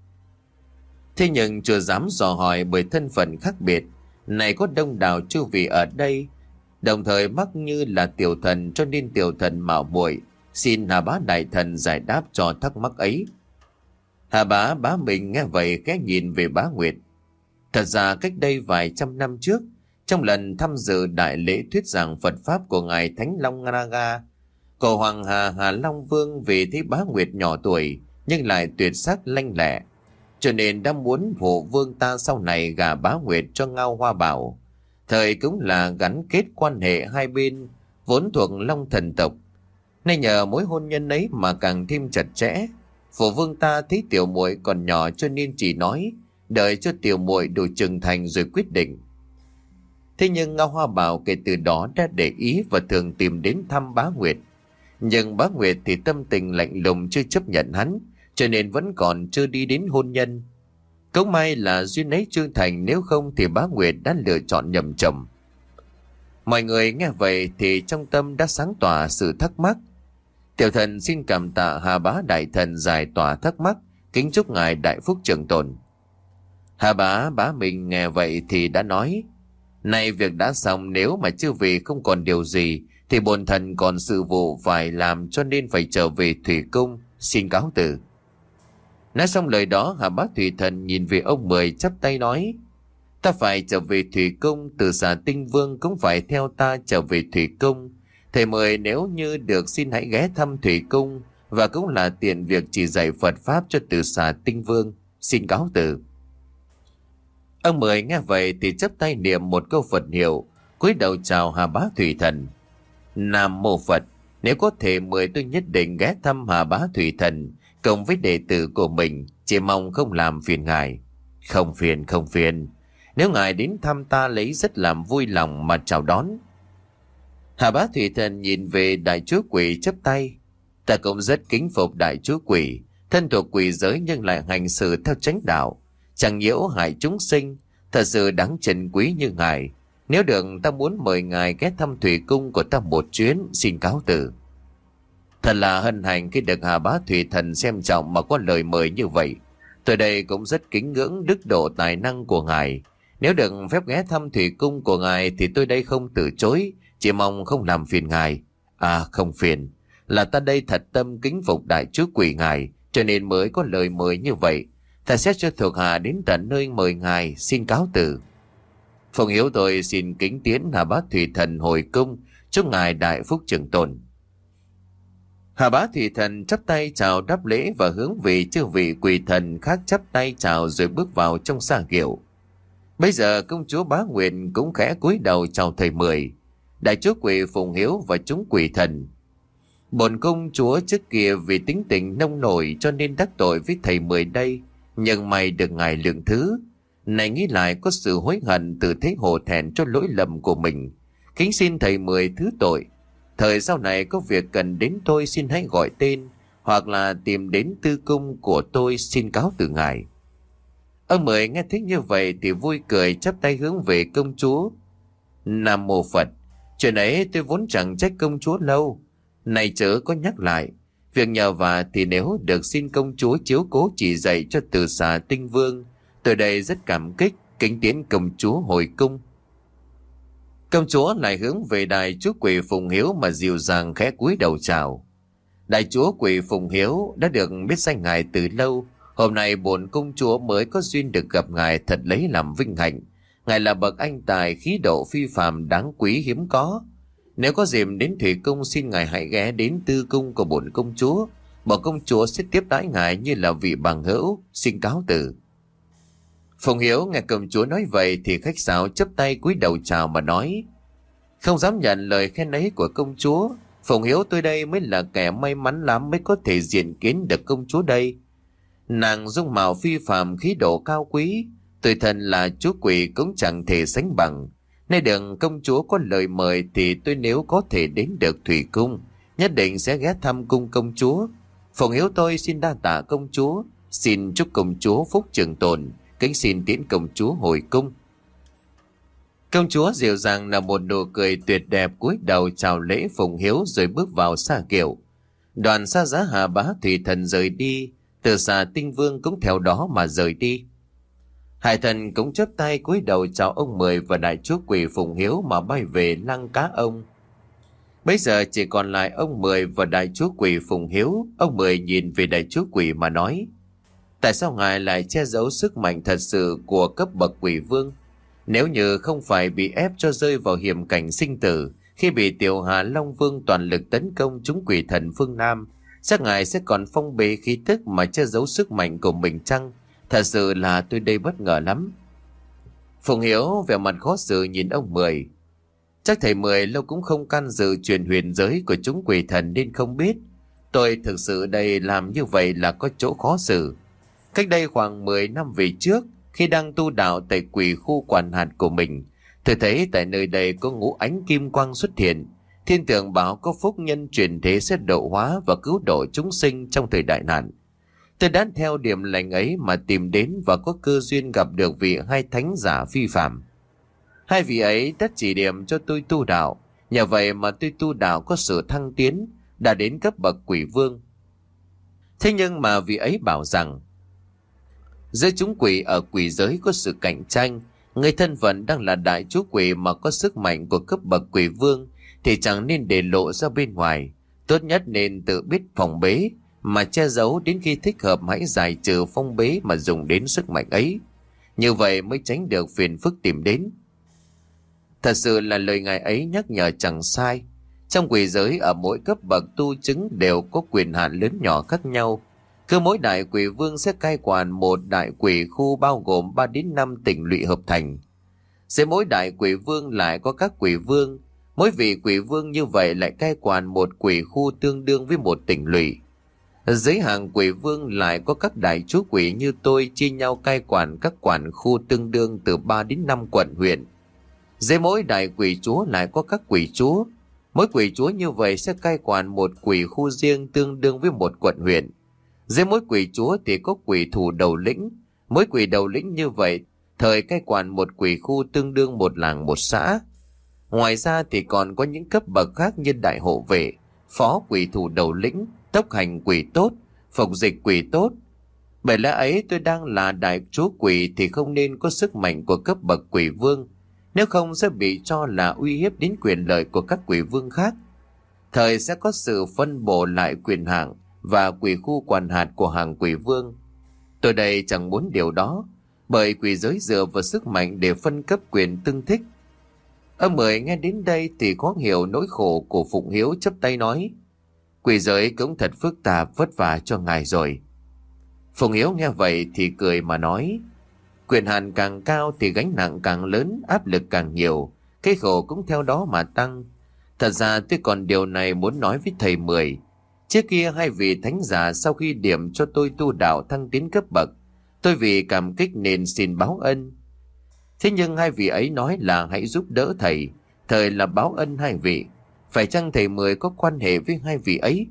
Thế nhưng chưa dám dò hỏi bởi thân phận khác biệt. Này có đông đảo chư vị ở đây, đồng thời mắc như là tiểu thần, cho nên tiểu thần mạo muội xin Hà Bá đại thần giải đáp cho thắc mắc ấy. Hà Bá bá mình nghe vậy khẽ nhìn về Bá Nguyệt. Thật ra cách đây vài trăm năm trước, trong lần tham dự đại lễ thuyết giảng Phật Pháp của Ngài Thánh Long Naga, cầu Hoàng Hà Long Vương vì thấy Bá Nguyệt nhỏ tuổi nhưng lại tuyệt sắc lanh lẹ, cho nên đã muốn phụ vương ta sau này gả Bá Nguyệt cho Ngao Hoa Bảo. Thời cũng là gắn kết quan hệ hai bên vốn thuộc Long thần tộc. Nay nhờ mối hôn nhân ấy mà càng thêm chặt chẽ. Phụ vương ta thấy tiểu muội còn nhỏ cho nên chỉ nói đợi cho tiểu muội đủ trưởng thành rồi quyết định. Thế nhưng Ngao Hoa Bảo kể từ đó đã để ý và thường tìm đến thăm Bá Nguyệt. Nhưng Bá Nguyệt thì tâm tình lạnh lùng chưa chấp nhận hắn, cho nên vẫn còn chưa đi đến hôn nhân. Cũng may là duyên ấy chưa thành, nếu không thì Bá Nguyệt đã lựa chọn nhầm chồng. Mọi người nghe vậy thì trong tâm đã sáng tỏa sự thắc mắc. Tiểu thần xin cảm tạ Hà Bá đại thần giải tỏa thắc mắc, kính chúc ngài đại phúc trường tồn. Hà bá mình nghe vậy thì đã nói: Nay việc đã xong, nếu mà chư vị không còn điều gì thì bổn thần còn sự vụ phải làm, cho nên phải trở về thủy cung, xin cáo từ. Nói xong lời đó, Hà Bá thủy thần nhìn về ông Mười chắp tay nói: Ta phải trở về thủy cung, từ Xà Tinh Vương cũng phải theo ta trở về thủy cung. Thầy Mười nếu như được xin hãy ghé thăm thủy cung, và cũng là tiện việc chỉ dạy Phật pháp cho từ Xà Tinh Vương, xin cáo từ. Ông Mười nghe vậy thì chắp tay niệm một câu Phật hiệu, cúi đầu chào Hà Bá thủy thần. Nam mô Phật. Nếu có thể mời tôi nhất định ghé thăm Hà Bá thủy thần cùng với đệ tử của mình, chỉ mong không làm phiền ngài. Không phiền. Nếu ngài đến thăm ta lấy rất làm vui lòng mà chào đón. Hà Bá thủy thần nhìn về đại chúa quỷ chắp tay. Ta cũng rất kính phục đại chúa quỷ, thân thuộc quỷ giới nhưng lại hành xử theo chánh đạo, chẳng nhiễu hại chúng sinh, thật sự đáng trân quý như ngài. Nếu được, ta muốn mời ngài ghé thăm thủy cung của ta một chuyến, xin cáo từ. Thật là hân hạnh khi được Hà Bá thủy thần xem trọng mà có lời mời như vậy. Tôi đây cũng rất kính ngưỡng đức độ tài năng của ngài. Nếu được phép ghé thăm thủy cung của ngài thì tôi đây không từ chối, chỉ mong không làm phiền ngài. À không phiền, là ta đây thật tâm kính phục đại chúa quỷ ngài, cho nên mới có lời mời như vậy. Ta sẽ cho thuộc hạ đến tận nơi mời ngài, xin cáo từ. Phụng hiếu tôi xin kính tiến Hà Bá thủy thần hồi cung, chúc ngài đại phúc trường tồn. Hà Bá thủy thần chắp tay chào đáp lễ và hướng về chư vị quỷ thần khác chắp tay chào rồi bước vào trong xa kiệu. Bây giờ công chúa Bá Nguyện cũng khẽ cúi đầu chào thầy Mười, đại chúa quỷ Phụng hiếu và chúng quỷ thần. Bổn công chúa trước kia vì tính tình nông nổi cho nên đắc tội với thầy Mười đây, nhưng may được ngài lượng thứ. Này nghĩ lại có sự hối hận từ thấy hổ thẹn cho lỗi lầm của mình, kính xin thầy Mười thứ tội. Thời sau này có việc cần đến tôi xin hãy gọi tên, hoặc là tìm đến tư cung của tôi, xin cáo từ ngài. Ông Mười nghe thấy như vậy thì vui cười chắp tay hướng về công chúa. Nam mô Phật. Chuyện ấy tôi vốn chẳng trách công chúa lâu, này chớ có nhắc lại. Việc nhờ vả thì nếu được xin công chúa chiếu cố chỉ dạy cho từ Xà Tinh Vương, tôi đây rất cảm kích, kính tiến công chúa hồi cung. Công chúa lại hướng về đại chúa quỷ Phụng hiếu mà dịu dàng khẽ cúi đầu chào. Đại chúa quỷ Phụng hiếu đã được biết danh ngài từ lâu, hôm nay bổn công chúa mới có duyên được gặp ngài, thật lấy làm vinh hạnh. Ngài là bậc anh tài, khí độ phi phàm đáng quý hiếm có. Nếu có dịp đến thủy cung, xin ngài hãy ghé đến tư cung của bổn công chúa, bổn công chúa sẽ tiếp đãi ngài như là vị bằng hữu, xin cáo từ. Phụng hiếu nghe công chúa nói vậy thì khách sáo chắp tay cúi đầu chào mà nói: Không dám nhận lời khen ấy của công chúa. Phụng hiếu tôi đây mới là kẻ may mắn lắm mới có thể diện kiến được công chúa đây. Nàng dung mạo phi phàm, khí độ cao quý, tôi thân là chúa quỷ cũng chẳng thể sánh bằng. Nay đừng công chúa có lời mời thì tôi nếu có thể đến được thủy cung, nhất định sẽ ghé thăm cung công chúa. Phụng hiếu tôi xin đa tạ công chúa, xin chúc công chúa phúc trường tồn, kính xin tiễn công chúa hồi cung. Công chúa dịu dàng là một nụ cười tuyệt đẹp cúi đầu chào lễ Phụng hiếu rồi bước vào xa kiệu. Đoàn xa giá Hà Bá thủy thần rời đi, từ Xà Tinh Vương cũng theo đó mà rời đi. Hải thần cũng chắp tay cúi đầu chào ông Mười và đại chúa quỷ Phụng hiếu mà bay về lăng Cá Ông. Bây giờ chỉ còn lại ông Mười và đại chúa quỷ Phụng hiếu. Ông Mười nhìn về đại chúa quỷ mà nói: Tại sao ngài lại che giấu sức mạnh thật sự của cấp bậc quỷ vương? Nếu như không phải bị ép cho rơi vào hiểm cảnh sinh tử khi bị tiểu Hà Long Vương toàn lực tấn công chúng quỷ thần phương Nam, chắc ngài sẽ còn phong bế khí tức mà che giấu sức mạnh của mình chăng? Thật sự là tôi đây bất ngờ lắm. Phụng hiếu vẻ mặt khó xử nhìn ông Mười. Chắc thầy Mười lâu cũng không can dự chuyện huyền giới của chúng quỷ thần nên không biết. Tôi thực sự đây làm như vậy là có chỗ khó xử. Cách đây khoảng 10 năm về trước, khi đang tu đạo tại quỷ khu quản hạt của mình, tôi thấy tại nơi đây có ngũ ánh kim quang xuất hiện. Thiên tượng bảo có phúc nhân chuyển thế sẽ độ hóa và cứu độ chúng sinh trong thời đại nạn. Tôi đã theo điểm lành ấy mà tìm đến và có cơ duyên gặp được vị hai thánh giả phi phàm. Hai vị ấy đã chỉ điểm cho tôi tu đạo, nhờ vậy mà tôi tu đạo có sự thăng tiến, đã đến cấp bậc quỷ vương. Thế nhưng mà vị ấy bảo rằng giữa chúng quỷ ở quỷ giới có sự cạnh tranh, người thân phận đang là đại chú quỷ mà có sức mạnh của cấp bậc quỷ vương thì chẳng nên để lộ ra bên ngoài, tốt nhất nên tự biết phòng bế mà che giấu, đến khi thích hợp hãy giải trừ phong bế mà dùng đến sức mạnh ấy, như vậy mới tránh được phiền phức tìm đến. Thật sự là lời ngài ấy nhắc nhở chẳng sai. Trong quỷ giới ở mỗi cấp bậc tu chứng đều có quyền hạn lớn nhỏ khác nhau. Cứ mỗi đại quỷ vương sẽ cai quản một đại quỷ khu bao gồm 3 đến 5 tỉnh lỵ hợp thành. Dưới mỗi đại quỷ vương lại có các quỷ vương. Mỗi vị quỷ vương như vậy lại cai quản một quỷ khu tương đương với một tỉnh lỵ. Dưới hàng quỷ vương lại có các đại chú quỷ như tôi chia nhau cai quản các quản khu tương đương từ 3 đến 5 quận huyện. Dưới mỗi đại quỷ chúa lại có các quỷ chúa. Mỗi quỷ chúa như vậy sẽ cai quản một quỷ khu riêng tương đương với một quận huyện. Dưới mỗi quỷ chúa thì có quỷ thủ đầu lĩnh. Mỗi quỷ đầu lĩnh như vậy thời cai quản một quỷ khu tương đương một làng một xã. Ngoài ra thì còn có những cấp bậc khác như đại hộ vệ, phó quỷ thủ đầu lĩnh, tốc hành quỷ tốt, phục dịch quỷ tốt. Bởi lẽ ấy tôi đang là đại chúa quỷ thì không nên có sức mạnh của cấp bậc quỷ vương, nếu không sẽ bị cho là uy hiếp đến quyền lợi của các quỷ vương khác. Thời sẽ có sự phân bổ lại quyền hạn và quỷ khu quản hạt của hàng quỷ vương. Tôi đây chẳng muốn điều đó, bởi quỷ giới dựa vào sức mạnh để phân cấp quyền tương thích. Ông Mười nghe đến đây thì khó hiểu nỗi khổ của Phụng Hiếu, chắp tay nói: quỷ giới cũng thật phức tạp, vất vả cho ngài rồi. Phụng Hiếu nghe vậy thì cười mà nói: quyền hạn càng cao thì gánh nặng càng lớn, áp lực càng nhiều, cái khổ cũng theo đó mà tăng. Thật ra tôi còn điều này muốn nói với thầy Mười. Trước kia hai vị thánh giả sau khi điểm cho tôi tu đạo thăng tiến cấp bậc, tôi vì cảm kích nên xin báo ân. Thế nhưng hai vị ấy nói là hãy giúp đỡ thầy, thời là báo ân hai vị. Phải chăng thầy Mười có quan hệ với hai vị ấy?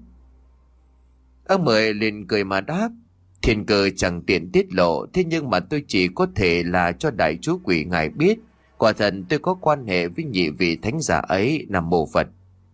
Ông Mười liền cười mà đáp: thiên cơ chẳng tiện tiết lộ, thế nhưng mà tôi chỉ có thể là cho đại chú quỷ ngài biết, quả thật tôi có quan hệ với nhị vị thánh giả ấy. Nam mô Phật.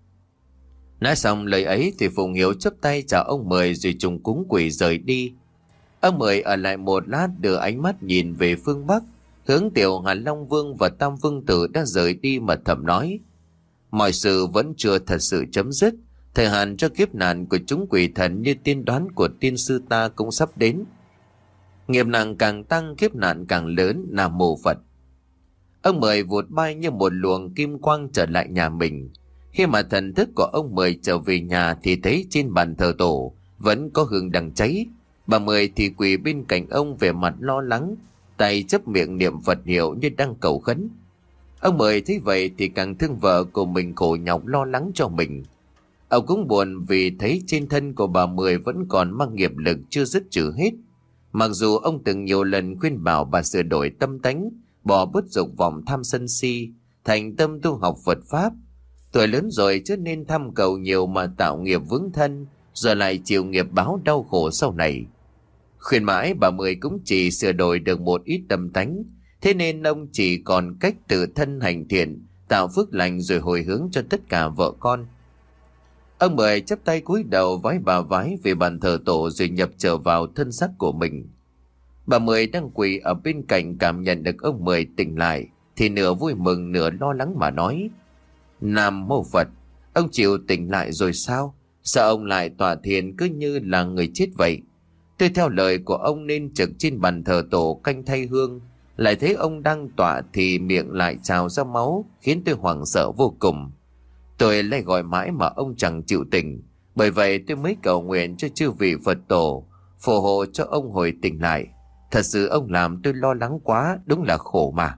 Nói xong lời ấy thì Phụng Hiếu chắp tay chào ông Mười rồi trùng cúng quỷ rời đi. Ông Mười ở lại một lát, đưa ánh mắt nhìn về phương Bắc, hướng Tiểu Hàn Long Vương và Tam Vương Tử đã rời đi mà thầm nói: mọi sự vẫn chưa thật sự chấm dứt. Thời hạn cho kiếp nạn của chúng quỷ thần như tiên đoán của tiên sư ta cũng sắp đến. Nghiệp nặng càng tăng, kiếp nạn càng lớn. Nam mô Phật. Ông Mười vụt bay như một luồng kim quang trở lại nhà mình. Khi mà thần thức của ông Mười trở về nhà thì thấy trên bàn thờ tổ vẫn có hương đang cháy. Bà Mười thì quỳ bên cạnh ông, vẻ mặt lo lắng, tay chấp miệng niệm Phật hiệu như đang cầu khấn. Ông Mười thấy vậy thì càng thương vợ của mình khổ nhọc lo lắng cho mình. Ông cũng buồn vì thấy trên thân của bà Mười vẫn còn mang nghiệp lực chưa dứt trừ hết. Mặc dù ông từng nhiều lần khuyên bảo bà sửa đổi tâm tánh, bỏ bớt dục vọng tham sân si, thành tâm tu học Phật Pháp. Tuổi lớn rồi chứ nên thăm cầu nhiều mà tạo nghiệp vướng thân, rồi lại chịu nghiệp báo đau khổ sau này. Khuyên mãi bà Mười cũng chỉ sửa đổi được một ít tâm tánh, thế nên ông chỉ còn cách tự thân hành thiện, tạo phước lành rồi hồi hướng cho tất cả vợ con. Ông Mười chắp tay cúi đầu vái bà vái về bàn thờ tổ rồi nhập trở vào thân xác của mình. Bà Mười đang quỳ ở bên cạnh cảm nhận được ông Mười tỉnh lại thì nửa vui mừng nửa lo lắng mà nói: Nam mô Phật. Ông chịu tỉnh lại rồi sao? Sao ông lại tọa thiền cứ như là người chết vậy? Tôi theo lời của ông nên trực trên bàn thờ tổ canh thay hương, lại thấy ông đang tọa thì miệng lại trào ra máu, khiến tôi hoảng sợ vô cùng. Tôi lại gọi mãi mà ông chẳng chịu tỉnh, bởi vậy tôi mới cầu nguyện cho chư vị Phật tổ phù hộ cho ông hồi tỉnh lại. Thật sự ông làm tôi lo lắng quá, đúng là khổ mà.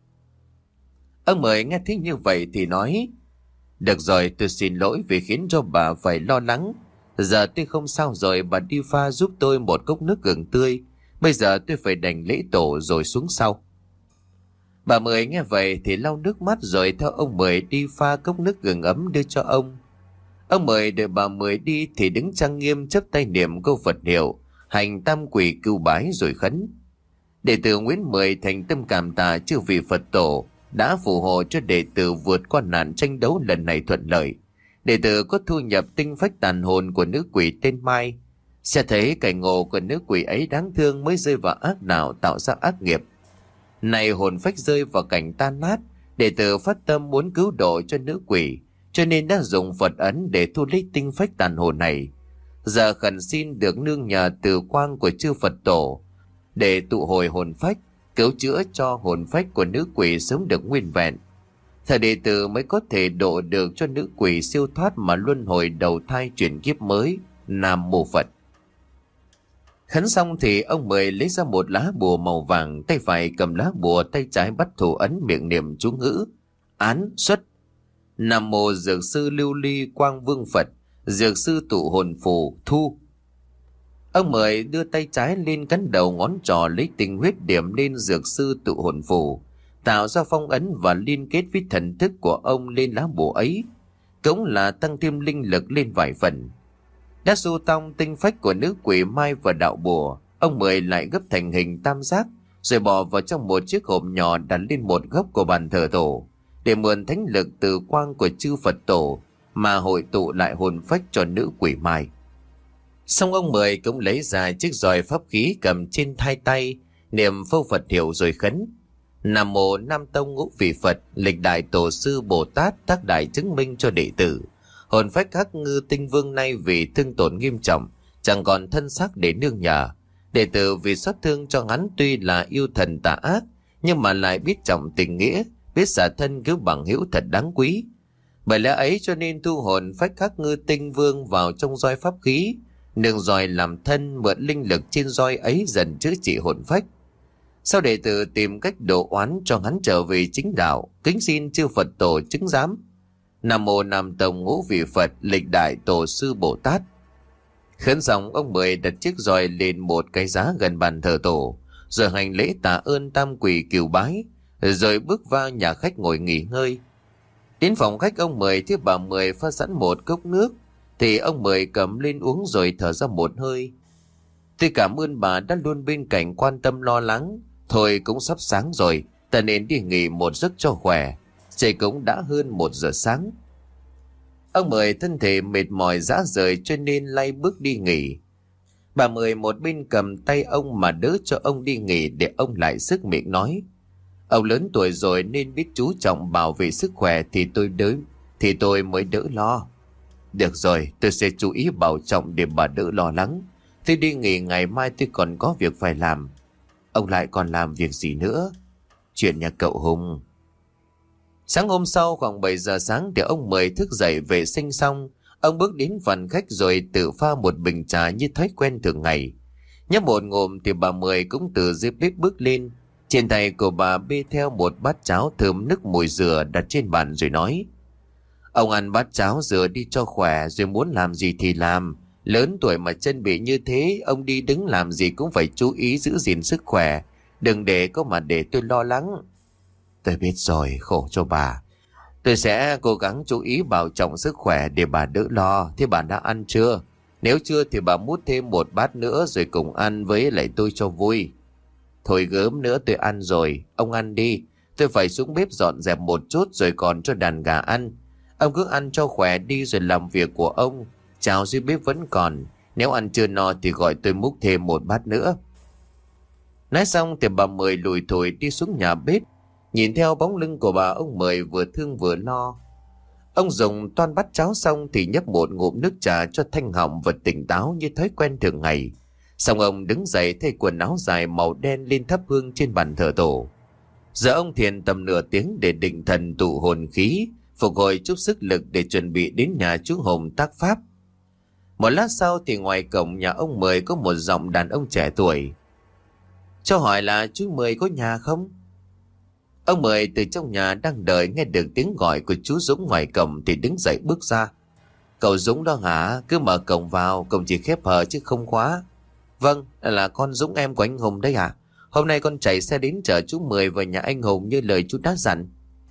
Ông Mười nghe thấy như vậy thì nói: được rồi, tôi xin lỗi vì khiến cho bà phải lo lắng. Giờ tôi không sao rồi, bà đi pha giúp tôi một cốc nước gừng tươi. Bây giờ tôi phải đành lễ tổ rồi xuống sau. Bà Mười nghe vậy thì lau nước mắt rồi theo ông Mười đi pha cốc nước gừng ấm đưa cho ông. Ông Mười đợi bà Mười đi thì đứng trang nghiêm chắp tay niệm câu Phật hiệu, hành tam quỷ cưu bái rồi khấn. Đệ tử Nguyễn Mười thành tâm cảm tạ chư vị Phật tổ đã phù hộ cho đệ tử vượt qua nạn tranh đấu lần này thuận lợi. Đệ tử có thu nhập tinh phách tàn hồn của nữ quỷ tên Mai. Sẽ thấy cảnh ngộ của nữ quỷ ấy đáng thương mới rơi vào ác đạo tạo ra ác nghiệp. Này hồn phách rơi vào cảnh tan nát, đệ tử phát tâm muốn cứu độ cho nữ quỷ, cho nên đã dùng Phật ấn để thu lấy tinh phách tàn hồn này. Giờ khẩn xin được nương nhờ từ quang của chư Phật tổ để tụ hồi hồn phách, cứu chữa cho hồn phách của nữ quỷ sớm được nguyên vẹn. Thời đệ tử mới có thể độ được cho nữ quỷ siêu thoát mà luân hồi đầu thai chuyển kiếp mới. Nam Mô Phật. Khấn xong thì ông Mười lấy ra một lá bùa màu vàng, tay phải cầm lá bùa, tay trái bắt thủ ấn miệng niệm chú ngữ. Án xuất. Nam Mô Dược Sư Lưu Ly Quang Vương Phật, Dược Sư Tụ Hồn Phù thu. Ông Mười đưa tay trái lên cắn đầu ngón trỏ, lấy tinh huyết điểm lên Dược Sư Tụ Hồn Phù, tạo ra phong ấn và liên kết với thần thức của ông lên lá bùa ấy, cũng là tăng thêm linh lực lên vài phần. Đã du tông tinh phách của nữ quỷ Mai và đạo bùa, ông Mười lại gấp thành hình tam giác, rồi bỏ vào trong một chiếc hộp nhỏ đặt lên một góc của bàn thờ tổ, để mượn thánh lực từ quang của chư Phật tổ mà hội tụ lại hồn phách cho nữ quỷ Mai. Xong ông Mười cũng lấy ra chiếc roi pháp khí cầm trên hai tay, niệm phâu Phật hiệu rồi khấn. Nam Mô Nam Tông Ngũ Vị Phật, lịch đại tổ sư Bồ Tát tác đại chứng minh cho đệ tử. Hồn phách Hắc Ngư Tinh Vương nay vì thương tổn nghiêm trọng, chẳng còn thân xác để nương nhờ. Đệ tử vì xót thương cho hắn tuy là yêu thần tà ác, nhưng mà lại biết trọng tình nghĩa, biết xả thân cứu bằng hữu thật đáng quý. Bởi lẽ ấy cho nên thu hồn phách Hắc Ngư Tinh Vương vào trong roi pháp khí, nương roi làm thân, mượn linh lực trên roi ấy dần chữa trị hồn phách. Sau đệ tử tìm cách độ oán cho hắn trở về chính đạo, kính xin chư Phật tổ chứng giám. Nam Mô Nam Tông Ngũ Vị Phật, lịch đại tổ sư Bồ Tát. Khấn xong ông Mười đặt chiếc roi lên một cái giá gần bàn thờ tổ, rồi hành lễ tạ ơn tam quỷ cửu bái, rồi bước vào nhà khách ngồi nghỉ ngơi. Đến phòng khách ông Mười thấy bà Mười pha sẵn một cốc nước, thì ông Mười cầm lên uống rồi thở ra một hơi. Tôi cảm ơn bà đã luôn bên cạnh quan tâm lo lắng. Thôi cũng sắp sáng rồi, ta nên đi nghỉ một giấc cho khỏe. Trời cũng đã hơn 1 giờ sáng. Ông Mười thân thể mệt mỏi rã rời cho nên lay bước đi nghỉ. Bà Mười một bên cầm tay ông mà đỡ cho ông đi nghỉ để ông lại sức miệng nói. Ông lớn tuổi rồi nên biết chú trọng bảo vệ sức khỏe thì tôi mới đỡ lo. Được rồi, tôi sẽ chú ý bảo trọng để bà đỡ lo lắng. Tôi đi nghỉ, ngày mai tôi còn có việc phải làm. Ông lại còn làm việc gì nữa? Chuyện nhà cậu Hùng. Sáng hôm sau khoảng 7 giờ sáng thì ông Mười thức dậy vệ sinh xong. Ông bước đến phòng khách rồi tự pha một bình trà như thói quen thường ngày. Nhấp một ngụm thì bà Mười cũng từ dưới bếp bước lên. Trên tay của bà bê theo một bát cháo thơm nức mùi dừa đặt trên bàn rồi nói. Ông ăn bát cháo dừa đi cho khỏe, rồi muốn làm gì thì làm. Lớn tuổi mà chân bị như thế, ông đi đứng làm gì cũng phải chú ý giữ gìn sức khỏe. Đừng để có mà để tôi lo lắng. Tôi biết rồi, khổ cho bà. Tôi sẽ cố gắng chú ý bảo trọng sức khỏe để bà đỡ lo. Thế bà đã ăn chưa? Nếu chưa thì bà múc thêm một bát nữa rồi cùng ăn với lại tôi cho vui. Thôi gớm nữa, tôi ăn rồi. Ông ăn đi. Tôi phải xuống bếp dọn dẹp một chút rồi còn cho đàn gà ăn. Ông cứ ăn cho khỏe đi rồi làm việc của ông. Cháo dưới bếp vẫn còn. Nếu ăn chưa no thì gọi tôi múc thêm một bát nữa. Nói xong thì bà Mười lùi thổi đi xuống nhà bếp. Nhìn theo bóng lưng của bà, ông Mười vừa thương vừa lo. Ông dùng toan bát cháo xong thì nhấp một ngụm nước trà cho thanh họng và tỉnh táo như thói quen thường ngày. Xong ông đứng dậy thay quần áo dài màu đen lên thắp hương trên bàn thờ tổ. Giờ ông thiền tầm nửa tiếng để định thần tụ hồn khí, phục hồi chút sức lực để chuẩn bị đến nhà chú Hùng tác pháp. Một lát sau thì ngoài cổng nhà ông Mười có một giọng đàn ông trẻ tuổi. Cho hỏi là chú Mười có nhà không? Ông Mười từ trong nhà đang đợi nghe được tiếng gọi của chú Dũng ngoài cổng thì đứng dậy bước ra. Cậu Dũng đó hả? Cứ mở cổng vào, cổng chỉ khép hờ chứ không khóa. Vâng, là con Dũng em của anh Hùng đấy à? Hôm nay con chạy xe đến chở chú Mười vào nhà anh Hùng như lời chú đã dặn.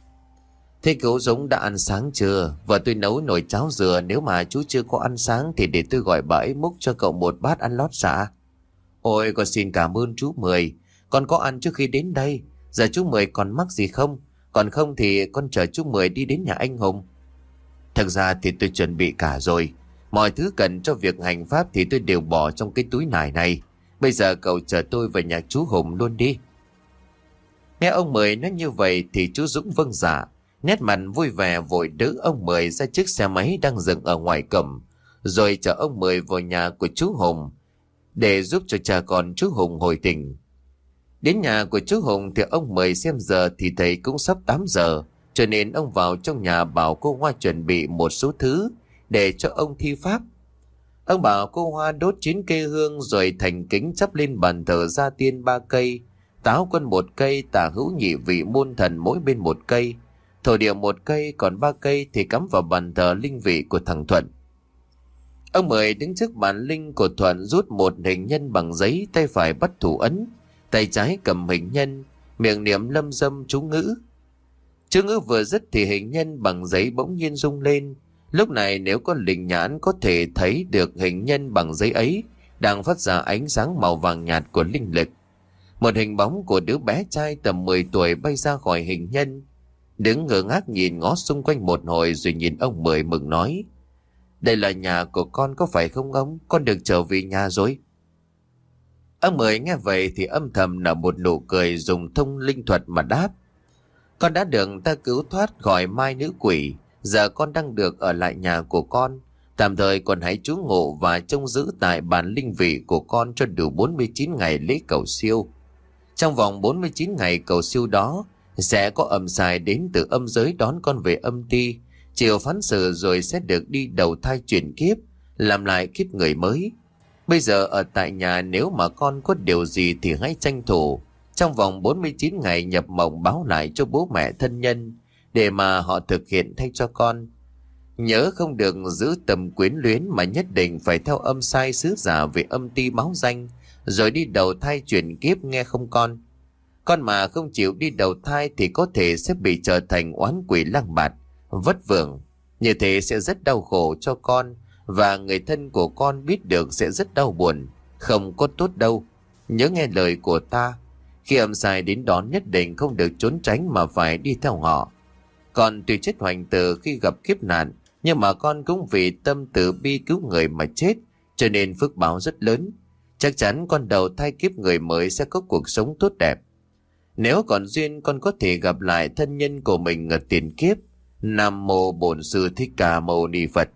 Thế cậu Dũng đã ăn sáng chưa? Vợ tôi nấu nồi cháo dừa, nếu mà chú chưa có ăn sáng thì để tôi gọi bà ấy múc cho cậu một bát ăn lót dạ. Ôi, con xin cảm ơn chú Mười. Con có ăn trước khi đến đây. Giờ chú Mười còn mắc gì không? Còn không thì con chở chú Mười đi đến nhà anh Hùng. Thật ra thì tôi chuẩn bị cả rồi. Mọi thứ cần cho việc hành pháp thì tôi đều bỏ trong cái túi nải này. Bây giờ cậu chở tôi về nhà chú Hùng luôn đi. Nghe ông Mười nói như vậy thì chú Dũng vâng dạ. Nét mặt vui vẻ vội đỡ ông Mười ra chiếc xe máy đang dừng ở ngoài cổng, rồi chở ông Mười vào nhà của chú Hùng để giúp cho cha con chú Hùng hồi tỉnh. Đến nhà của chú Hùng thì ông Mười xem giờ thì thấy cũng sắp 8 giờ, cho nên ông vào trong nhà bảo cô Hoa chuẩn bị một số thứ để cho ông thi pháp. Ông bảo cô Hoa đốt 9 cây hương rồi thành kính chắp lên bàn thờ gia tiên 3 cây, táo quân 1 cây, tả hữu nhị vị môn thần mỗi bên 1 cây, thổ địa 1 cây, còn 3 cây thì cắm vào bàn thờ linh vị của thằng Thuận. Ông Mười đứng trước bàn linh của Thuận, rút một hình nhân bằng giấy, tay phải bắt thủ ấn, tay trái cầm hình nhân, miệng niệm lâm dâm chú ngữ. Chú ngữ vừa dứt thì hình nhân bằng giấy bỗng nhiên rung lên. Lúc này nếu có linh nhãn có thể thấy được hình nhân bằng giấy ấy đang phát ra ánh sáng màu vàng nhạt của linh lực. Một hình bóng của đứa bé trai tầm 10 tuổi bay ra khỏi hình nhân, đứng ngơ ngác nhìn ngó xung quanh một hồi rồi nhìn ông Mười mừng nói: "Đây là nhà của con có phải không ông? Con được trở về nhà rồi." Ông Mười nghe vậy thì âm thầm nở một nụ cười, dùng thông linh thuật mà đáp: "Con đã được ta cứu thoát khỏi mai nữ quỷ, giờ con đang được ở lại nhà của con. Tạm thời con hãy trú ngụ và trông giữ tại bàn linh vị của con cho đủ 49 ngày lễ cầu siêu. Trong vòng 49 ngày cầu siêu đó, sẽ có âm sai đến từ âm giới đón con về âm ti, chịu phán xử rồi sẽ được đi đầu thai chuyển kiếp, làm lại kiếp người mới. Bây giờ ở tại nhà, nếu mà con có điều gì thì hãy tranh thủ trong vòng 49 ngày nhập mộng báo lại cho bố mẹ thân nhân để mà họ thực hiện thay cho con. Nhớ không được giữ tầm quyến luyến mà nhất định phải theo âm sai sứ giả về âm ti báo danh rồi đi đầu thai chuyển kiếp, nghe không con? Con mà không chịu đi đầu thai thì có thể sẽ bị trở thành oán quỷ lang bạt, vất vưởng. Như thế sẽ rất đau khổ cho con, và người thân của con biết được sẽ rất đau buồn, không có tốt đâu. Nhớ nghe lời của ta, khi âm sai đến đón nhất định không được trốn tránh mà phải đi theo họ. Con tuy chết hoành tử khi gặp kiếp nạn, nhưng mà con cũng vì tâm từ bi cứu người mà chết, cho nên phước báo rất lớn. Chắc chắn con đầu thai kiếp người mới sẽ có cuộc sống tốt đẹp. Nếu còn duyên, con có thể gặp lại thân nhân của mình ở tiền kiếp. Nam mô Bổn Sư Thích Ca Mâu Ni Phật."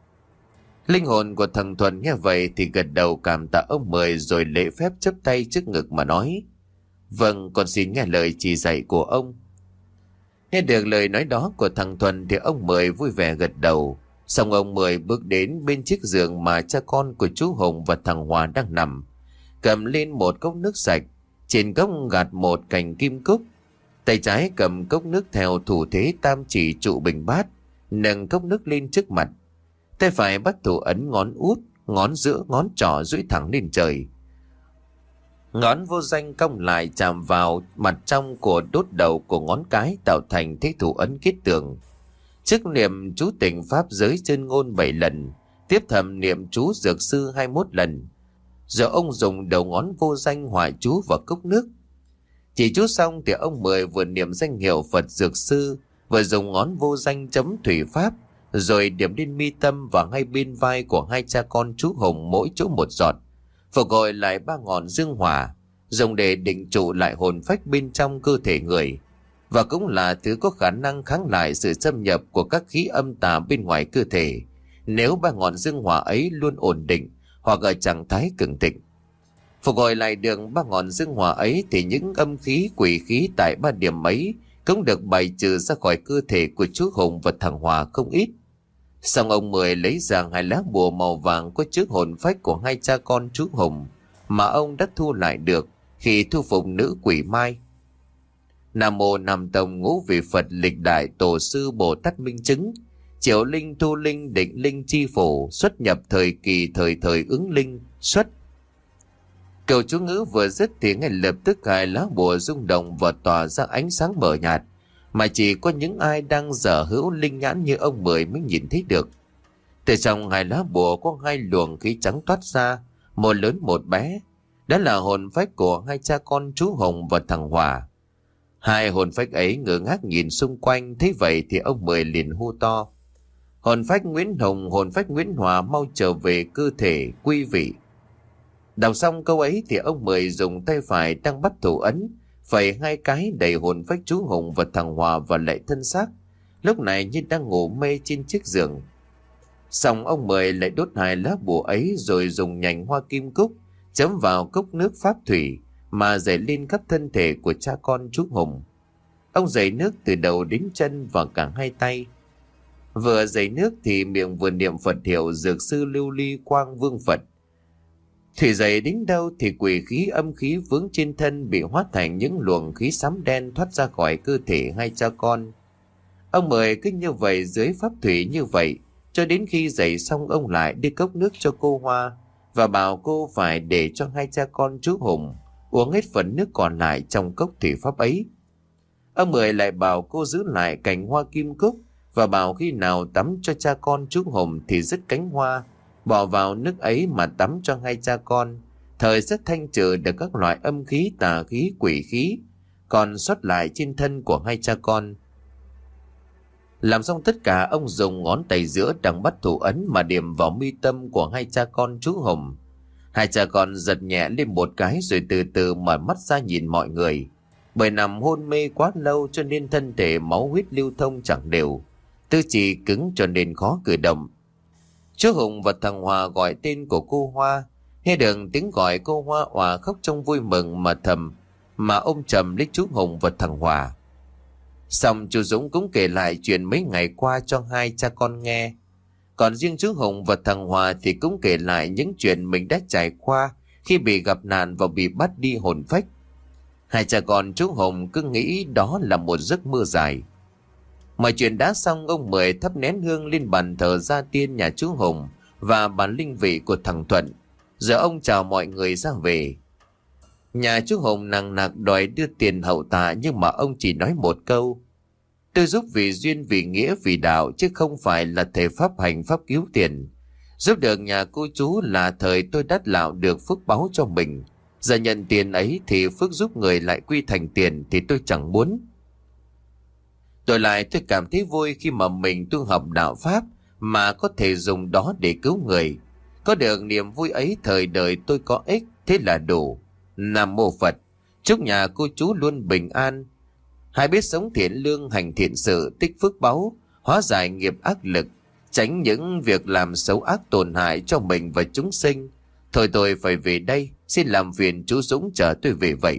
Linh hồn của thằng Thuần nghe vậy thì gật đầu cảm tạ ông Mười, rồi lễ phép chắp tay trước ngực mà nói: "Vâng, con xin nghe lời chỉ dạy của ông." Nghe được lời nói đó của thằng Thuần thì ông Mười vui vẻ gật đầu. Xong ông Mười bước đến bên chiếc giường mà cha con của chú Hùng và thằng Hòa đang nằm, cầm lên một cốc nước sạch, trên cốc gạt một cành kim cúc. Tay trái cầm cốc nước theo thủ thế tam chỉ trụ bình bát, nâng cốc nước lên trước mặt. Tay phải bắt thủ ấn ngón út, ngón giữa, ngón trỏ duỗi thẳng lên trời. Ngón vô danh cong lại chạm vào mặt trong của đốt đầu của ngón cái, tạo thành thế thủ ấn kết tường. Trước niệm chú tịnh pháp giới chân ngôn 7 lần, tiếp thầm niệm chú dược sư 21 lần. Rồi ông dùng đầu ngón vô danh hòa chú vào cốc nước. Chỉ chú xong thì ông Mười vừa niệm danh hiệu Phật dược sư, vừa dùng ngón vô danh chấm thủy pháp, rồi điểm lên mi tâm và ngay bên vai của hai cha con chú Hùng mỗi chỗ một giọt, phục hồi lại 3 ngọn dương hỏa, dùng để định trụ lại hồn phách bên trong cơ thể người, và cũng là thứ có khả năng kháng lại sự xâm nhập của các khí âm tà bên ngoài cơ thể, nếu 3 ngọn dương hỏa ấy luôn ổn định hoặc ở trạng thái cường thịnh. Phục hồi lại đường 3 ngọn dương hỏa ấy thì những âm khí quỷ khí tại 3 điểm ấy cũng được bài trừ ra khỏi cơ thể của chú Hùng và thằng Hòa không ít. Xong ông Mười lấy ra 2 lá bùa màu vàng có chứa hồn phách của hai cha con chú Hùng mà ông đã thu lại được khi thu phục nữ quỷ Mai. Nam mô Nam Tông Ngũ Vị Phật Lịch Đại Tổ Sư Bồ Tát Minh Chứng, Triệu Linh Thu Linh Định Linh Chi Phổ, xuất nhập thời kỳ thời thời ứng linh xuất. Câu chú ngữ vừa dứt thì ngay lập tức 2 lá bùa rung động và tỏa ra ánh sáng mờ nhạt, mà chỉ có những ai đang dở hữu linh nhãn như ông Mười mới nhìn thấy được. Từ trong 2 lá bùa có 2 luồng khí trắng toát ra, một lớn một bé. Đó là hồn phách của hai cha con chú Hùng và thằng Hòa. 2 hồn phách ấy ngơ ngác nhìn xung quanh, thấy vậy thì ông Mười liền hô to: Hồn phách Nguyễn Hồng, hồn phách Nguyễn Hòa mau trở về cơ thể quý vị. Đọc xong câu ấy thì ông Mười dùng tay phải đang bắt thủ ấn, phẩy 2 cái đẩy hồn phách chú Hùng và thằng Hòa vào lại thân xác, lúc này như đang ngủ mê trên chiếc giường. Xong ông Mười lại đốt 2 lá bùa ấy rồi dùng nhành hoa kim cúc chấm vào cốc nước pháp thủy mà rải lên khắp thân thể của cha con chú Hùng. Ông rải nước từ đầu đến chân và cả 2 tay. Vừa rải nước thì miệng vừa niệm Phật hiệu Dược Sư Lưu Ly Quang Vương Phật. Thủy dậy đến đâu thì quỷ khí âm khí vướng trên thân bị hóa thành những luồng khí xám đen thoát ra khỏi cơ thể 2 cha con. Ông Mười cứ như vậy dưới pháp thủy như vậy cho đến khi dậy xong, ông lại đưa cốc nước cho cô Hoa và bảo cô phải để cho 2 cha con chú Hùng uống hết phần nước còn lại trong cốc thủy pháp ấy. Ông Mười lại bảo cô giữ lại cành hoa kim cúc và bảo khi nào tắm cho cha con chú Hùng thì dứt cánh hoa, bỏ vào nước ấy mà tắm cho 2 cha con, thời sẽ thanh trừ được các loại âm khí, tà khí, quỷ khí còn sót lại trên thân của 2 cha con. Làm xong tất cả, ông dùng ngón tay giữa đang bắt thủ ấn mà điểm vào mi tâm của 2 cha con chú Hùng. 2 cha con giật nhẹ lên một cái rồi từ từ mở mắt ra nhìn mọi người. Bởi nằm hôn mê quá lâu cho nên thân thể máu huyết lưu thông chẳng đều, tư chỉ cứng cho nên khó cử động. Chú Hùng và thằng Hòa gọi tên của cô Hoa, nghe được tiếng gọi cô Hoa òa khóc trong vui mừng mà thầm mà ôm chầm lấy chú Hùng và thằng Hòa. Xong chú Dũng cũng kể lại chuyện mấy ngày qua cho 2 cha con nghe. Còn riêng chú Hùng và thằng Hòa thì cũng kể lại những chuyện mình đã trải qua khi bị gặp nạn và bị bắt đi hồn phách. 2 cha con chú Hùng cứ nghĩ đó là một giấc mơ dài. Mọi chuyện đã xong, ông Mười thắp nén hương lên bàn thờ gia tiên nhà chú Hùng và bàn linh vị của thằng Thuận. Giờ ông chào mọi người ra về. Nhà chú Hùng nằng nặc đòi đưa tiền hậu tạ, nhưng mà ông chỉ nói một câu: tôi giúp vì duyên, vì nghĩa, vì đạo, chứ không phải là thể pháp hành pháp cứu tiền. Giúp được nhà cô chú là thời tôi đắt lạo được phước báo cho mình. Giờ nhận tiền ấy thì phước giúp người lại quy thành tiền thì tôi chẳng muốn. Tôi cảm thấy vui khi mà mình tu học đạo pháp mà có thể dùng đó để cứu người. Có được niềm vui ấy thời đời tôi có ích, thế là đủ. Nam mô Phật. Chúc nhà cô chú luôn bình an, hãy biết sống thiện lương, hành thiện sự, tích phước báu, hóa giải nghiệp ác lực, tránh những việc làm xấu ác tổn hại cho mình và chúng sinh. Thôi tôi phải về đây, xin làm phiền chú Dũng chở tôi về vậy.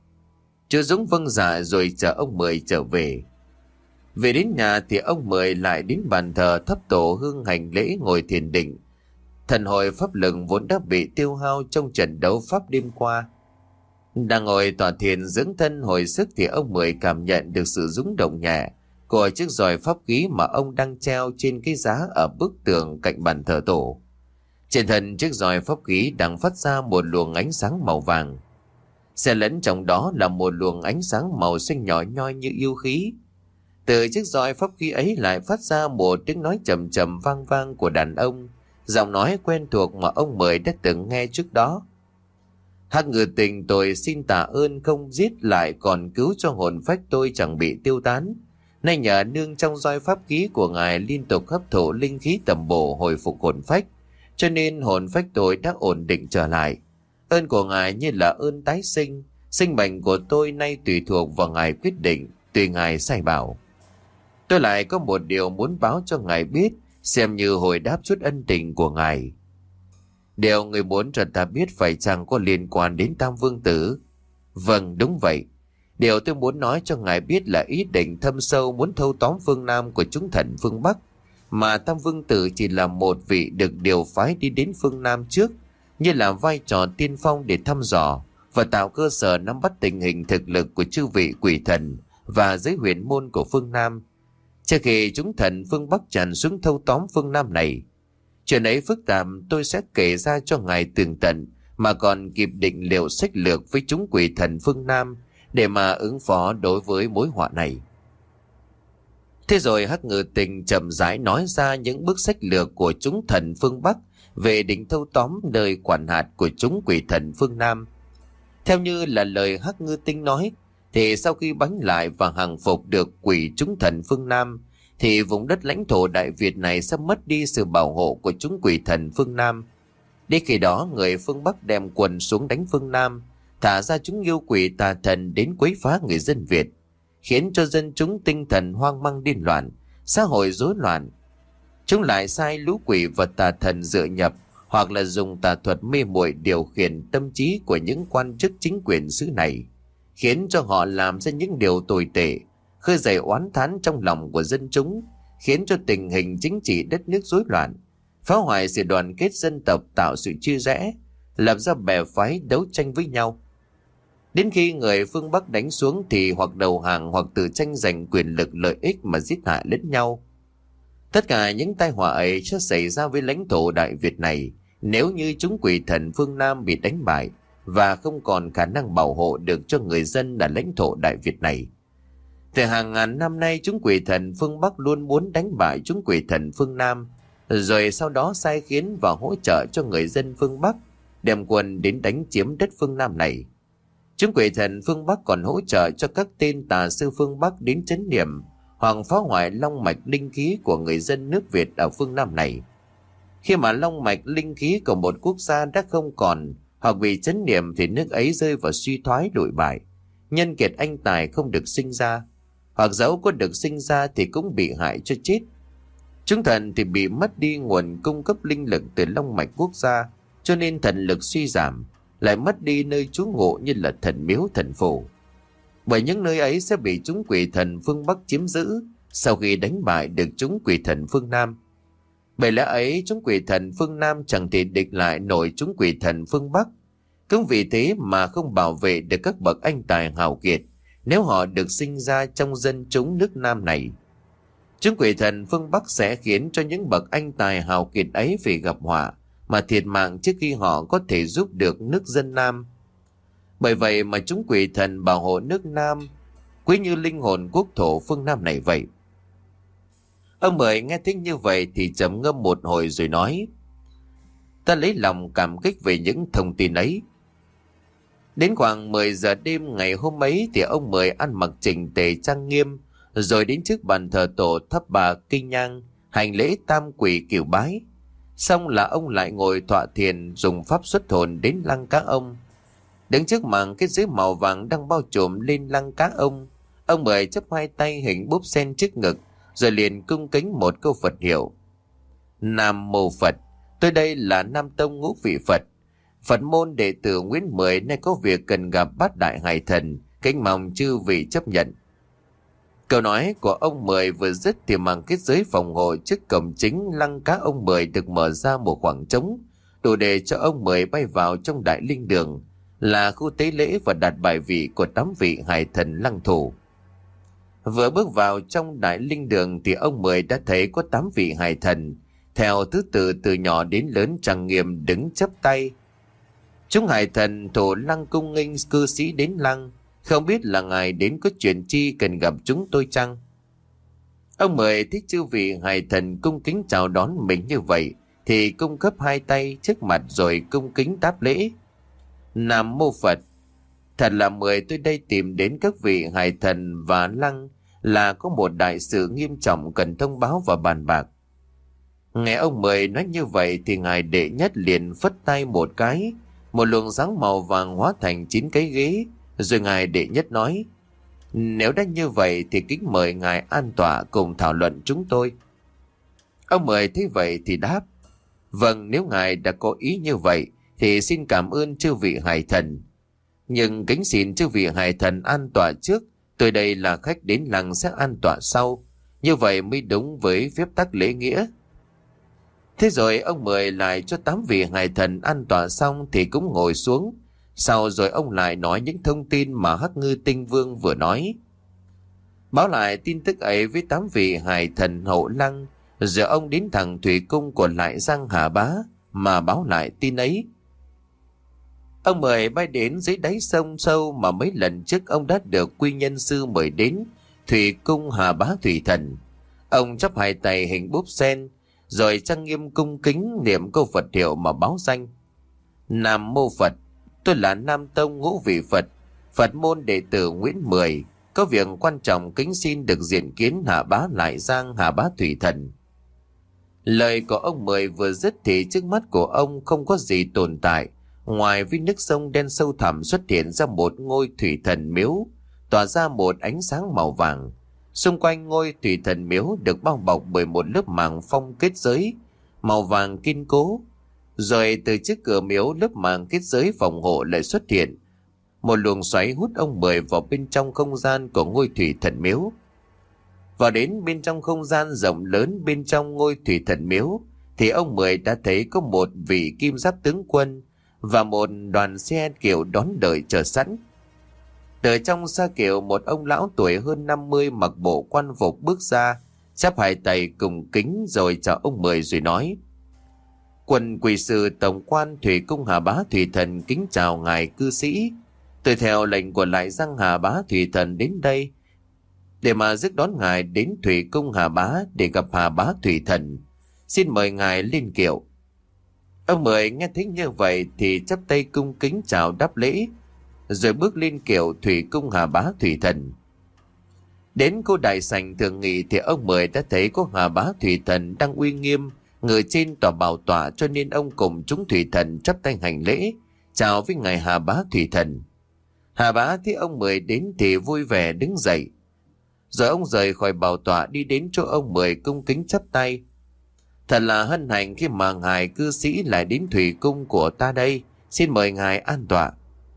Chú Dũng vâng dạ rồi chở ông Mười trở về. Về đến nhà thì ông Mười lại đến bàn thờ thắp tổ hương hành lễ ngồi thiền định. Thần hội pháp lực vốn đã bị tiêu hao trong trận đấu pháp đêm qua. Đang ngồi tọa thiền dưỡng thân hồi sức thì ông Mười cảm nhận được sự rung động nhẹ của chiếc roi pháp khí mà ông đang treo trên cái giá ở bức tường cạnh bàn thờ tổ. Trên thân chiếc roi pháp khí đang phát ra một luồng ánh sáng màu vàng. Xen lẫn trong đó là một luồng ánh sáng màu xanh nhỏ nhoi như yêu khí. Từ chiếc roi pháp khí ấy lại phát ra một tiếng nói trầm trầm vang vang của đàn ông, giọng nói quen thuộc mà ông Mười đã từng nghe trước đó. Hắc Ngư Tình, tôi xin tạ ơn không giết lại còn cứu cho hồn phách tôi chẳng bị tiêu tán. Nay nhờ nương trong roi pháp khí của ngài liên tục hấp thụ linh khí tầm bổ hồi phục hồn phách, cho nên hồn phách tôi đã ổn định trở lại. Ơn của ngài như là ơn tái sinh, sinh mệnh của tôi nay tùy thuộc vào ngài quyết định, tùy ngài sai bảo. Tôi lại có một điều muốn báo cho ngài biết, xem như hồi đáp chút ân tình của ngài. Điều người muốn cho ta biết phải chăng có liên quan đến Tam Vương Tử? Vâng, đúng vậy. Điều tôi muốn nói cho ngài biết là ý định thâm sâu muốn thâu tóm phương Nam của chúng thần phương Bắc, mà Tam Vương Tử chỉ là một vị được điều phái đi đến phương Nam trước, như là vai trò tiên phong để thăm dò và tạo cơ sở nắm bắt tình hình thực lực của chư vị quỷ thần và giới huyền môn của phương Nam, trước khi chúng thần phương Bắc tràn xuống thâu tóm phương Nam này. Chuyện ấy phức tạp, tôi sẽ kể ra cho ngài tường tận, mà còn kịp định liệu sách lược với chúng quỷ thần phương Nam để mà ứng phó đối với mối họa này. Thế rồi Hắc Ngư Tình chậm rãi nói ra những bước sách lược của chúng thần phương Bắc về định thâu tóm nơi quản hạt của chúng quỷ thần phương Nam. Theo như là lời Hắc Ngư Tinh nói, thì sau khi bánh lại và hàng phục được quỷ chúng thần phương Nam, thì vùng đất lãnh thổ Đại Việt này sẽ mất đi sự bảo hộ của chúng quỷ thần phương Nam. Đến khi đó, người phương Bắc đem quân xuống đánh phương Nam, thả ra chúng yêu quỷ tà thần đến quấy phá người dân Việt, khiến cho dân chúng tinh thần hoang mang điên loạn, xã hội rối loạn. Chúng lại sai lũ quỷ và tà thần dựa nhập hoặc là dùng tà thuật mê muội điều khiển tâm trí của những quan chức chính quyền xứ này, khiến cho họ làm ra những điều tồi tệ, khơi dậy oán thán trong lòng của dân chúng, khiến cho tình hình chính trị đất nước rối loạn, phá hoại sự đoàn kết dân tộc, tạo sự chia rẽ, lập ra bè phái đấu tranh với nhau. Đến khi người phương Bắc đánh xuống thì hoặc đầu hàng hoặc tự tranh giành quyền lực lợi ích mà giết hại lẫn nhau. Tất cả những tai họa ấy sẽ xảy ra với lãnh thổ Đại Việt này nếu như chúng quỷ thần phương Nam bị đánh bại và không còn khả năng bảo hộ được cho người dân ở lãnh thổ Đại Việt này. Từ hàng ngàn năm nay, chúng quỷ thần phương Bắc luôn muốn đánh bại chúng quỷ thần phương Nam, rồi sau đó sai khiến và hỗ trợ cho người dân phương Bắc đem quân đến đánh chiếm đất phương Nam này. Chúng quỷ thần phương Bắc còn hỗ trợ cho các tên tà sư phương Bắc đến trấn niệm hoặc phá hoại long mạch linh khí của người dân nước Việt ở phương Nam này. Khi mà long mạch linh khí của một quốc gia đã không còn hoặc bị trấn niệm thì nước ấy rơi vào suy thoái lụi bại, nhân kiệt anh tài không được sinh ra, hoặc dẫu có được sinh ra thì cũng bị hại cho chết. Chúng thần thì bị mất đi nguồn cung cấp linh lực từ long mạch quốc gia, cho nên thần lực suy giảm, lại mất đi nơi trú ngụ như là thần miếu thần phủ. Bởi những nơi ấy sẽ bị chúng quỷ thần phương Bắc chiếm giữ sau khi đánh bại được chúng quỷ thần phương Nam. Bởi lẽ ấy, chúng quỷ thần phương Nam chẳng thể địch lại nổi chúng quỷ thần phương Bắc. Cũng vì thế mà không bảo vệ được các bậc anh tài hào kiệt nếu họ được sinh ra trong dân chúng nước Nam này. Chúng quỷ thần phương Bắc sẽ khiến cho những bậc anh tài hào kiệt ấy phải gặp họa mà thiệt mạng trước khi họ có thể giúp được nước dân Nam. Bởi vậy mà chúng quỷ thần bảo hộ nước Nam quý như linh hồn quốc thổ phương Nam này vậy. Ông Mười nghe thích như vậy thì trầm ngâm một hồi rồi nói: Ta lấy lòng cảm kích về những thông tin ấy. Đến khoảng 10 giờ đêm ngày hôm ấy thì ông Mười ăn mặc chỉnh tề trang nghiêm, rồi đến trước bàn thờ tổ thắp bà kinh nhang, hành lễ tam quỷ cửu bái. Xong là ông lại ngồi tọa thiền dùng pháp xuất hồn đến lăng cá ông. Đứng trước màn kết giới màu vàng đang bao trùm lên lăng cá ông Mười chắp hai tay hình búp sen trước ngực, rồi liền cung kính một câu Phật hiệu: Nam mô Phật, tôi đây là Nam Tông Ngũ Vị Phật, Phật môn đệ tử Nguyễn Mười, nay có việc cần gặp Bát Đại Hải Thần, kính mong chư vị chấp nhận. Câu nói của ông Mười vừa dứt thì màn kết giới phòng hộ trước cổng chính lăng cá ông Mười được mở ra một khoảng trống, đủ để cho ông Mười bay vào trong đại linh đường, là khu tế lễ và đặt bài vị của 8 vị hải thần lăng thủ. Vừa bước vào trong đại linh đường thì ông Mười đã thấy có 8 vị hải thần theo thứ tự từ nhỏ đến lớn trang nghiêm đứng chắp tay. Chúng hải thần thủ lăng cung nghênh cư sĩ đến lăng, không biết là ngài đến có chuyện chi cần gặp chúng tôi chăng? Ông Mười thích chư vị hải thần cung kính chào đón mình như vậy thì cung cấp hai tay trước mặt rồi cung kính đáp lễ: Nam mô Phật. Thật là Mười tôi đây tìm đến các vị hải thần và lăng là có một đại sự nghiêm trọng cần thông báo và bàn bạc. Nghe ông Mười nói như vậy thì ngài đệ nhất liền phất tay một cái, một luồng sáng màu vàng hóa thành 9 cái ghế, rồi ngài đệ nhất nói: Nếu đã như vậy thì kính mời ngài an tọa cùng thảo luận chúng tôi. Ông Mười thấy vậy thì đáp: Vâng, nếu ngài đã có ý như vậy thì xin cảm ơn chư vị hải thần. Nhưng kính xin chư vị hải thần an tọa trước, tôi đây là khách đến lăng sẽ an tọa sau. Như vậy mới đúng với phép tắc lễ nghĩa. Thế rồi ông Mười lại cho 8 vị hải thần an tọa xong thì cũng ngồi xuống. Sau rồi ông lại nói những thông tin mà Hắc Ngư Tinh Vương vừa nói. Báo lại tin tức ấy với 8 vị hải thần hậu lăng. Giờ ông đến thẳng thủy cung của Lại Giang Hà Bá mà báo lại tin ấy. Ông Mười bay đến dưới đáy sông sâu mà mấy lần trước ông đã được quy nhân sư mời đến thủy cung Hà Bá Thủy Thần. Ông chắp hai tay hình búp sen, rồi trang nghiêm cung kính niệm câu Phật hiệu mà báo danh: Nam mô Phật, tôi là Nam Tông Ngũ Vị Phật, Phật môn đệ tử Nguyễn Mười, Có việc quan trọng kính xin được diện kiến Hà Bá Lại Giang, Hà Bá Thủy Thần. Lời của ông Mười vừa dứt thì trước mắt của ông không có gì tồn tại, ngoài với nước sông đen sâu thẳm xuất hiện ra một ngôi thủy thần miếu, tỏa ra một ánh sáng màu vàng. Xung quanh ngôi thủy thần miếu được bao bọc bởi một lớp màng phong kết giới màu vàng kiên cố. Rồi từ trước cửa miếu, lớp màng kết giới phòng hộ lại xuất hiện, một luồng xoáy hút ông Mười vào bên trong không gian của ngôi thủy thần miếu. Vào đến bên trong không gian rộng lớn bên trong ngôi thủy thần miếu thì ông Mười đã thấy có một vị kim giáp tướng quân và một đoàn xe kiệu đón đợi chờ sẵn. Từ trong xa kiệu, một ông lão tuổi hơn 50 mặc bộ quan phục bước ra, chắp hai tay cùng kính rồi chào ông Mười rồi nói: Quân quỷ sự tổng quan Thủy Cung Hà Bá Thủy Thần kính chào ngài cư sĩ. Tôi theo lệnh của Lại Giang Hà Bá Thủy Thần đến đây để mà rước đón ngài đến Thủy Cung Hà Bá để gặp Hà Bá Thủy Thần. Xin mời ngài lên kiệu. Ông Mười nghe thấy như vậy thì chắp tay cung kính chào đáp lễ, rồi bước lên kiệu Thủy Cung Hà Bá Thủy Thần. Đến khu đại sảnh thường nghị thì ông Mười đã thấy có Hà Bá Thủy Thần đang uy nghiêm ngồi trên tòa bảo tọa, cho nên ông cùng chúng thủy thần chắp tay hành lễ chào với ngài Hà Bá Thủy Thần. Hà Bá thấy ông Mười đến thì vui vẻ đứng dậy, rồi ông rời khỏi bảo tọa đi đến chỗ ông Mười cung kính chắp tay. Thật là hân hạnh khi mà ngài cư sĩ lại đến thủy cung của ta đây, xin mời ngài an tọa.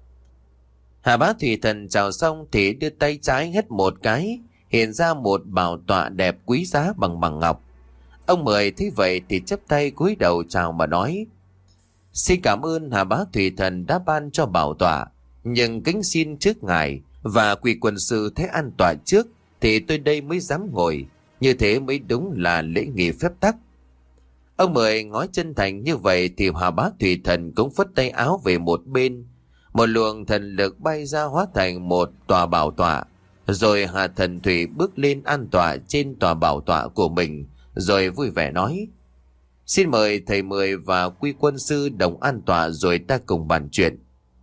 Hà Bá Thủy Thần chào xong thì đưa tay trái hất một cái, hiện ra một bảo tọa đẹp quý giá bằng ngọc. Ông Mười thấy vậy thì chắp tay cúi đầu chào mà nói: Xin cảm ơn Hà Bá Thủy Thần đã ban cho bảo tọa, nhưng kính xin trước ngài và quỷ quân sư thấy an tọa trước thì tôi đây mới dám ngồi, như thế mới đúng là lễ nghi phép tắc. Ông Mười nói chân thành như vậy thì Hà Bá Thủy Thần cũng phất tay áo về một bên, một luồng thần lực bay ra hóa thành một tòa bảo tọa, rồi Hà Thần Thủy bước lên an tọa trên tòa bảo tọa của mình, rồi vui vẻ nói: Xin mời thầy Mười và quy quân sư đồng an tọa rồi ta cùng bàn chuyện.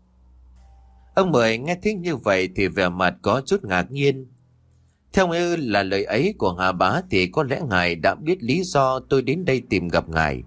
Ông Mười nghe thấy như vậy thì vẻ mặt có chút ngạc nhiên. Theo như là lời ấy của Hà Bá thì có lẽ ngài đã biết lý do tôi đến đây tìm gặp ngài.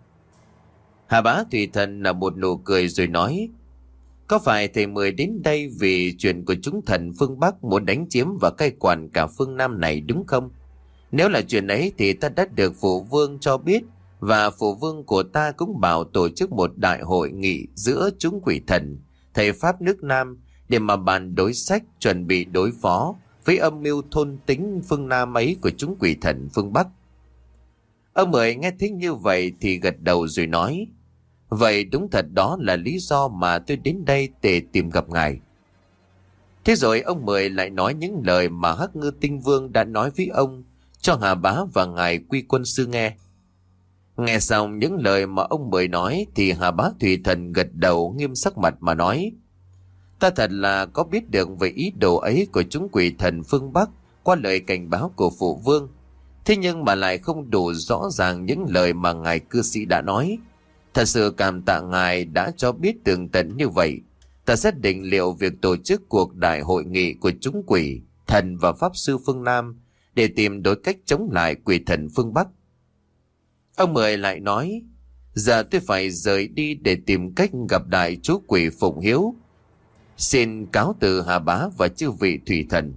Hà Bá Thủy Thần là một nụ cười rồi nói: Có phải thầy Mười đến đây vì chuyện của chúng thần phương Bắc muốn đánh chiếm và cai quản cả phương Nam này đúng không? Nếu là chuyện ấy thì ta đã được phụ vương cho biết, và phụ vương của ta cũng bảo tổ chức một đại hội nghị giữa chúng quỷ thần, thầy Pháp nước Nam để mà bàn đối sách chuẩn bị đối phó với âm mưu thôn tính phương Nam ấy của chúng quỷ thần phương Bắc. Ông Mười nghe thấy như vậy thì gật đầu rồi nói: Vậy đúng thật đó là lý do mà tôi đến đây để tìm gặp ngài. Thế rồi ông Mười lại nói những lời mà Hắc Ngư Tinh Vương đã nói với ông cho Hà Bá và ngài quy quân sư nghe. Nghe xong những lời mà ông Mười nói thì Hà Bá Thủy Thần gật đầu nghiêm sắc mặt mà nói: Ta thật là có biết được về ý đồ ấy của chúng quỷ thần phương Bắc qua lời cảnh báo của phụ vương. Thế nhưng mà lại không đủ rõ ràng những lời mà ngài cư sĩ đã nói. Thật sự cảm tạ ngài đã cho biết tường tận như vậy. Ta sẽ định liệu việc tổ chức cuộc đại hội nghị của chúng quỷ thần và pháp sư phương Nam để tìm đối cách chống lại quỷ thần phương Bắc. Ông Mười lại nói: Giờ tôi phải rời đi để tìm cách gặp đại chú quỷ Phụng Hiếu. Xin cáo từ Hà Bá và chư vị thủy thần.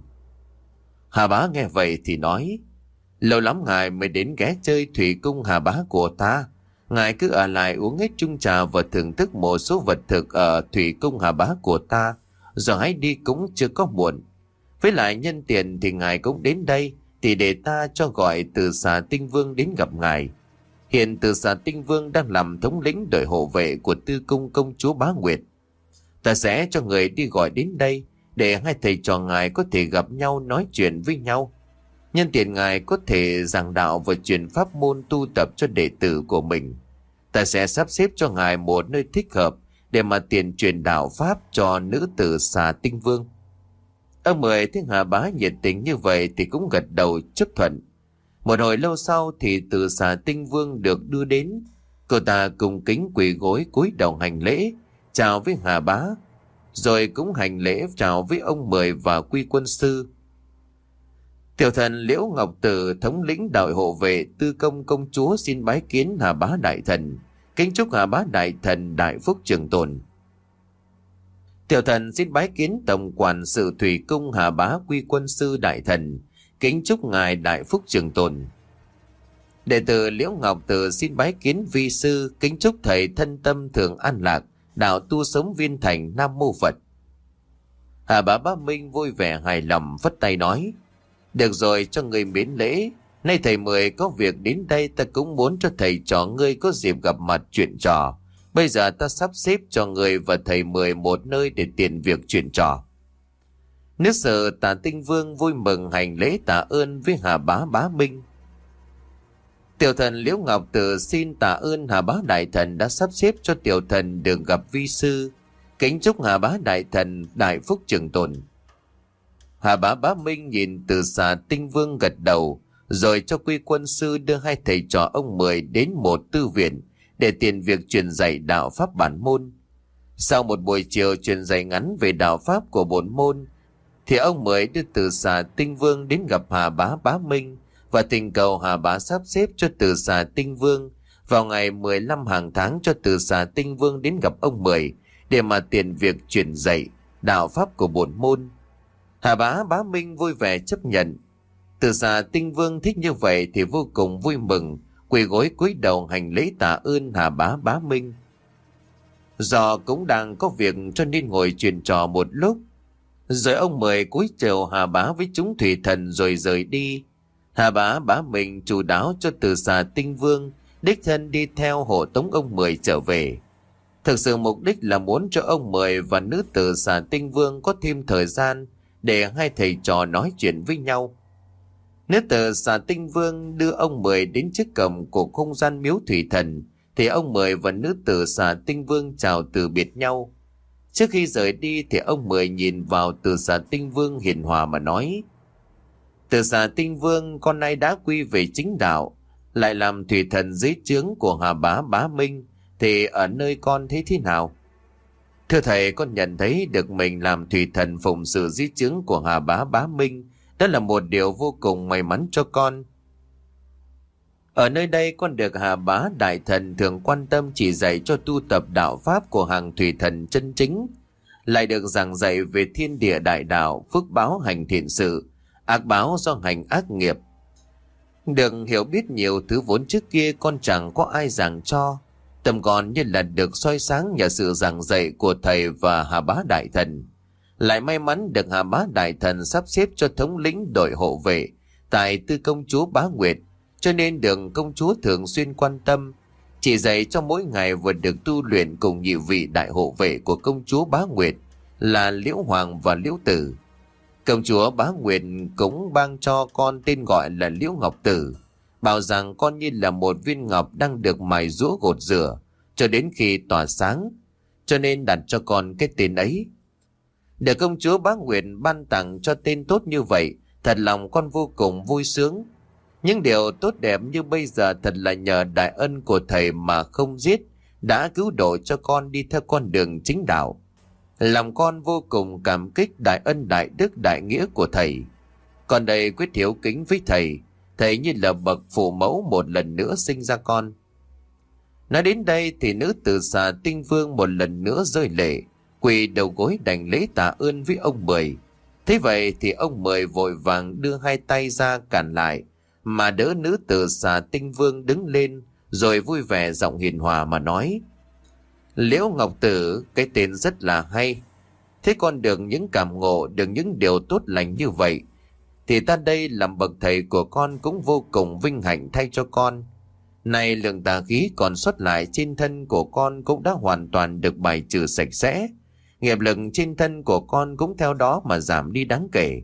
Hà Bá nghe vậy thì nói: Lâu lắm ngài mới đến ghé chơi thủy cung Hà Bá của ta. Ngài cứ ở lại uống hết chung trà và thưởng thức một số vật thực ở thủy cung Hà Bá của ta, rồi hãy đi cũng chưa có muộn. Với lại nhân tiện thì ngài cũng đến đây thì để ta cho gọi Từ Xà Tinh Vương đến gặp ngài. Hiện Từ Xà Tinh Vương đang làm thống lĩnh đội hộ vệ của Tư Cung công chúa Bá Nguyệt. Ta sẽ cho người đi gọi đến đây để hai thầy trò ngài có thể gặp nhau nói chuyện với nhau. Nhân tiện ngài có thể giảng đạo và truyền pháp môn tu tập cho đệ tử của mình. Ta sẽ sắp xếp cho ngài một nơi thích hợp để mà tiền truyền đạo pháp cho nữ tử Xà Tinh Vương. Ông Mười thấy Hà Bá nhiệt tình như vậy thì cũng gật đầu chấp thuận. Một hồi lâu sau thì Từ Xà Tinh Vương được đưa đến. Cô ta cùng kính quỳ gối cúi đầu hành lễ chào với Hà Bá, rồi cũng hành lễ chào với ông Mười và quy quân sư. Tiểu thần Liễu Ngọc Tử, thống lĩnh đội hộ vệ Tư Công công chúa, xin bái kiến Hà Bá đại thần, kính chúc Hà Bá đại thần đại phúc trường tồn. Tiểu thần xin bái kiến tổng quản sự thủy cung Hà Bá Quy quân sư đại thần, kính chúc ngài đại phúc trường tồn. Đệ tử Liễu Ngọc Tử xin bái kiến vi sư, kính chúc thầy thân tâm thường an lạc, đạo tu sống viên thành, Nam mô Phật. Hà Bá Bá Minh vui vẻ hài lòng phất tay nói: được rồi, cho người miễn lễ. Nay thầy Mười có việc đến đây, ta cũng muốn cho thầy trò ngươi có dịp gặp mặt chuyện trò. Bây giờ ta sắp xếp cho người và thầy Mười một nơi để tiền việc chuyện trò. Nước Sở Tả Tinh Vương vui mừng hành lễ tạ ơn với Hà Bá Bá Minh. Tiểu thần Liễu Ngọc Tử xin tạ ơn Hà Bá đại thần đã sắp xếp cho tiểu thần được gặp vi sư, kính chúc Hà Bá đại thần đại phúc trường tồn. Hà Bá Bá Minh nhìn Từ Xà Tinh Vương gật đầu, rồi cho Quy quân sư đưa hai thầy trò ông Mười đến một tư viện để tiền việc truyền dạy đạo pháp bản môn. Sau một buổi chiều truyền dạy ngắn về đạo pháp của bổn môn, thì ông Mười đưa Từ Xà Tinh Vương đến gặp Hà Bá Bá Minh và tình cầu Hà Bá sắp xếp cho Từ Xà Tinh Vương vào ngày 15 hàng tháng cho Từ Xà Tinh Vương đến gặp ông Mười để mà tiền việc truyền dạy đạo pháp của bổn môn. Hà Bá Bá Minh vui vẻ chấp nhận. Từ Xà Tinh Vương thích như vậy thì vô cùng vui mừng, quỳ gối cúi đầu hành lễ tạ ơn Hà Bá Bá Minh. Do cũng đang có việc cho nên ngồi chuyện trò một lúc, rồi ông Mười cúi chào Hà Bá với chúng thủy thần rồi rời đi. Hà Bá Bá Minh chu đáo cho Từ Xà Tinh Vương đích thân đi theo hộ tống ông Mười trở về. Thực sự mục đích là muốn cho ông Mười và nữ Từ Xà Tinh Vương có thêm thời gian để hai thầy trò nói chuyện với nhau. Nữ Từ Xà Tinh Vương đưa ông Mười đến trước cổng của không gian miếu thủy thần, thì ông Mười và nữ Từ Xà Tinh Vương chào từ biệt nhau. Trước khi rời đi thì ông Mười nhìn vào Từ Xà Tinh Vương hiền hòa mà nói: Từ Xà Tinh Vương, con nay đã quy về chính đạo, lại làm thủy thần dưới trướng của Hà Bá Bá Minh, thì ở nơi con thấy thế nào? Thưa thầy, con nhận thấy được mình làm thủy thần phụng sự dưới trướng của Hà Bá Bá Minh, đó là một điều vô cùng may mắn cho con. Ở nơi đây con được Hà Bá đại thần thường quan tâm chỉ dạy cho tu tập đạo pháp của hàng thủy thần chân chính, lại được giảng dạy về thiên địa đại đạo, phước báo hành thiện sự, ác báo do hành ác nghiệp. Được hiểu biết nhiều thứ vốn trước kia con chẳng có ai giảng cho. Tâm con như là được soi sáng nhờ sự giảng dạy của thầy và Hà Bá đại thần. Lại may mắn được Hà Bá đại thần sắp xếp cho thống lĩnh đội hộ vệ tại Tư công chúa Bá Nguyệt, cho nên được công chúa thường xuyên quan tâm, chỉ dạy cho mỗi ngày vừa được tu luyện cùng nhị vị đại hộ vệ của công chúa Bá Nguyệt là Liễu Hoàng và Liễu Tử. Công chúa Bá Nguyệt cũng ban cho con tên gọi là Liễu Ngọc Tử, bảo rằng con như là một viên ngọc đang được mài giũa gột rửa cho đến khi tỏa sáng, cho nên đặt cho con cái tên ấy. Để công chúa Bá Nguyệt ban tặng cho tên tốt như vậy, thật lòng con vô cùng vui sướng. Những điều tốt đẹp như bây giờ thật là nhờ đại ân của thầy mà không giết đã cứu độ cho con đi theo con đường chính đạo. Lòng con vô cùng cảm kích đại ân đại đức đại nghĩa của thầy. Con đây quyết hiếu kính với thầy, thầy như là bậc phụ mẫu một lần nữa sinh ra con. Nói đến đây thì nữ Từ Xà Tinh Vương một lần nữa rơi lệ, quỳ đầu gối đảnh lễ tạ ơn với ông Mười. Thế vậy thì ông Mười vội vàng đưa hai tay ra cản lại, mà đỡ nữ Từ Xà Tinh Vương đứng lên, rồi vui vẻ giọng hiền hòa mà nói: Liễu Ngọc Tử, cái tên rất là hay. Thế con được những cảm ngộ, được những điều tốt lành như vậy, thì ta đây làm bậc thầy của con cũng vô cùng vinh hạnh thay cho con. Này lượng tà khí còn xuất lại trên thân của con cũng đã hoàn toàn được bài trừ sạch sẽ. Nghiệp lực trên thân của con cũng theo đó mà giảm đi đáng kể.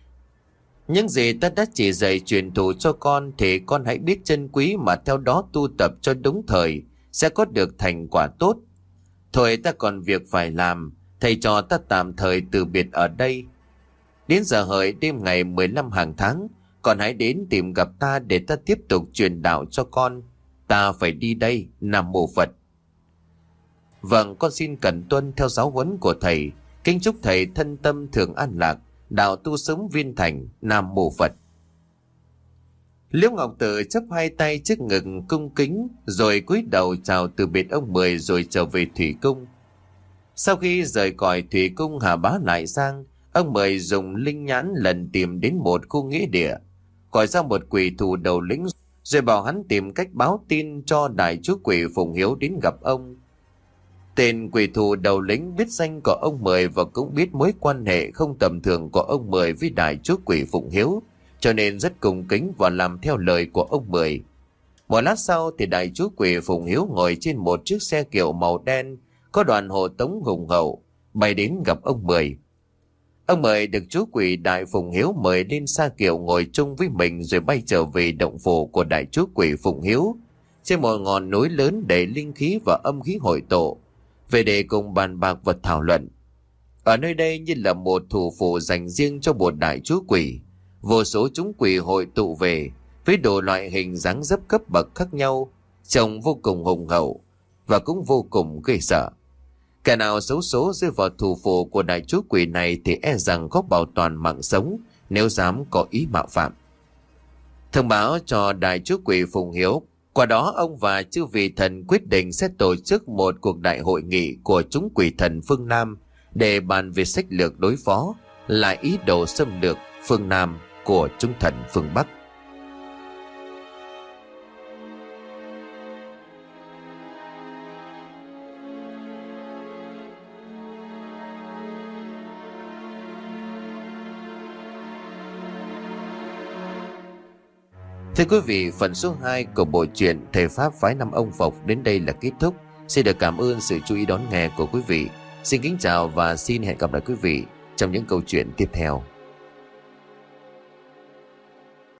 Những gì ta đã chỉ dạy truyền thụ cho con thì con hãy biết trân quý mà theo đó tu tập cho đúng thời, sẽ có được thành quả tốt. Thôi ta còn việc phải làm, thầy trò ta tạm thời từ biệt ở đây. Đến giờ hợi đêm ngày 15 hàng tháng, con hãy đến tìm gặp ta để ta tiếp tục truyền đạo cho con. Ta phải đi đây, Nam mô Phật. Vâng, con xin cẩn tuân theo giáo huấn của thầy, kính chúc thầy thân tâm thường an lạc, đạo tu sống viên thành, Nam mô Phật. Liễu Ngọc Tự chắp hai tay trước ngực cung kính, rồi cúi đầu chào từ biệt ông Mười rồi trở về thủy cung. Sau khi rời khỏi thủy cung Hà Bá lại sang, ông Mười dùng linh nhãn lần tìm đến một khu nghĩa địa, gọi ra một quỷ thủ đầu lĩnh, rồi bảo hắn tìm cách báo tin cho đại chúa quỷ Phùng Hiếu đến gặp ông. Tên quỷ thủ đầu lĩnh biết danh của ông Mười và cũng biết mối quan hệ không tầm thường của ông Mười với đại chúa quỷ Phùng Hiếu, cho nên rất cung kính và làm theo lời của ông Mười. Một lát sau thì đại chúa quỷ Phùng Hiếu ngồi trên một chiếc xe kiệu màu đen, có đoàn hộ tống hùng hậu, bay đến gặp ông Mười. Ông Mười được chúa quỷ đại Phùng Hiếu mời lên xa kiệu ngồi chung với mình, rồi bay trở về động phủ của đại chúa quỷ Phùng Hiếu, trên một ngọn núi lớn đầy linh khí và âm khí hội tụ, về để cùng bàn bạc và thảo luận. Ở nơi đây như là một thủ phủ dành riêng cho một đại chúa quỷ, vô số chúng quỷ hội tụ về với đủ loại hình dáng dấp cấp bậc khác nhau, trông vô cùng hùng hậu và cũng vô cùng ghê sợ. Kẻ nào xấu số rơi vào thủ phủ của đại chúa quỷ này thì e rằng khó bảo toàn mạng sống nếu dám có ý mạo phạm. Thông báo cho đại chúa quỷ Phùng Hiếu, qua đó ông và chư vị thần quyết định sẽ tổ chức một cuộc đại hội nghị của chúng quỷ thần phương Nam để bàn về sách lược đối phó lại ý đồ xâm lược phương Nam của chúng thần phương Bắc. Thưa quý vị, phần số 2 của bộ truyện Thể Pháp Phái Năm Ông Phộc đến đây là kết thúc. Xin được cảm ơn sự chú ý đón nghe của quý vị. Xin kính chào và xin hẹn gặp lại quý vị trong những câu chuyện tiếp theo.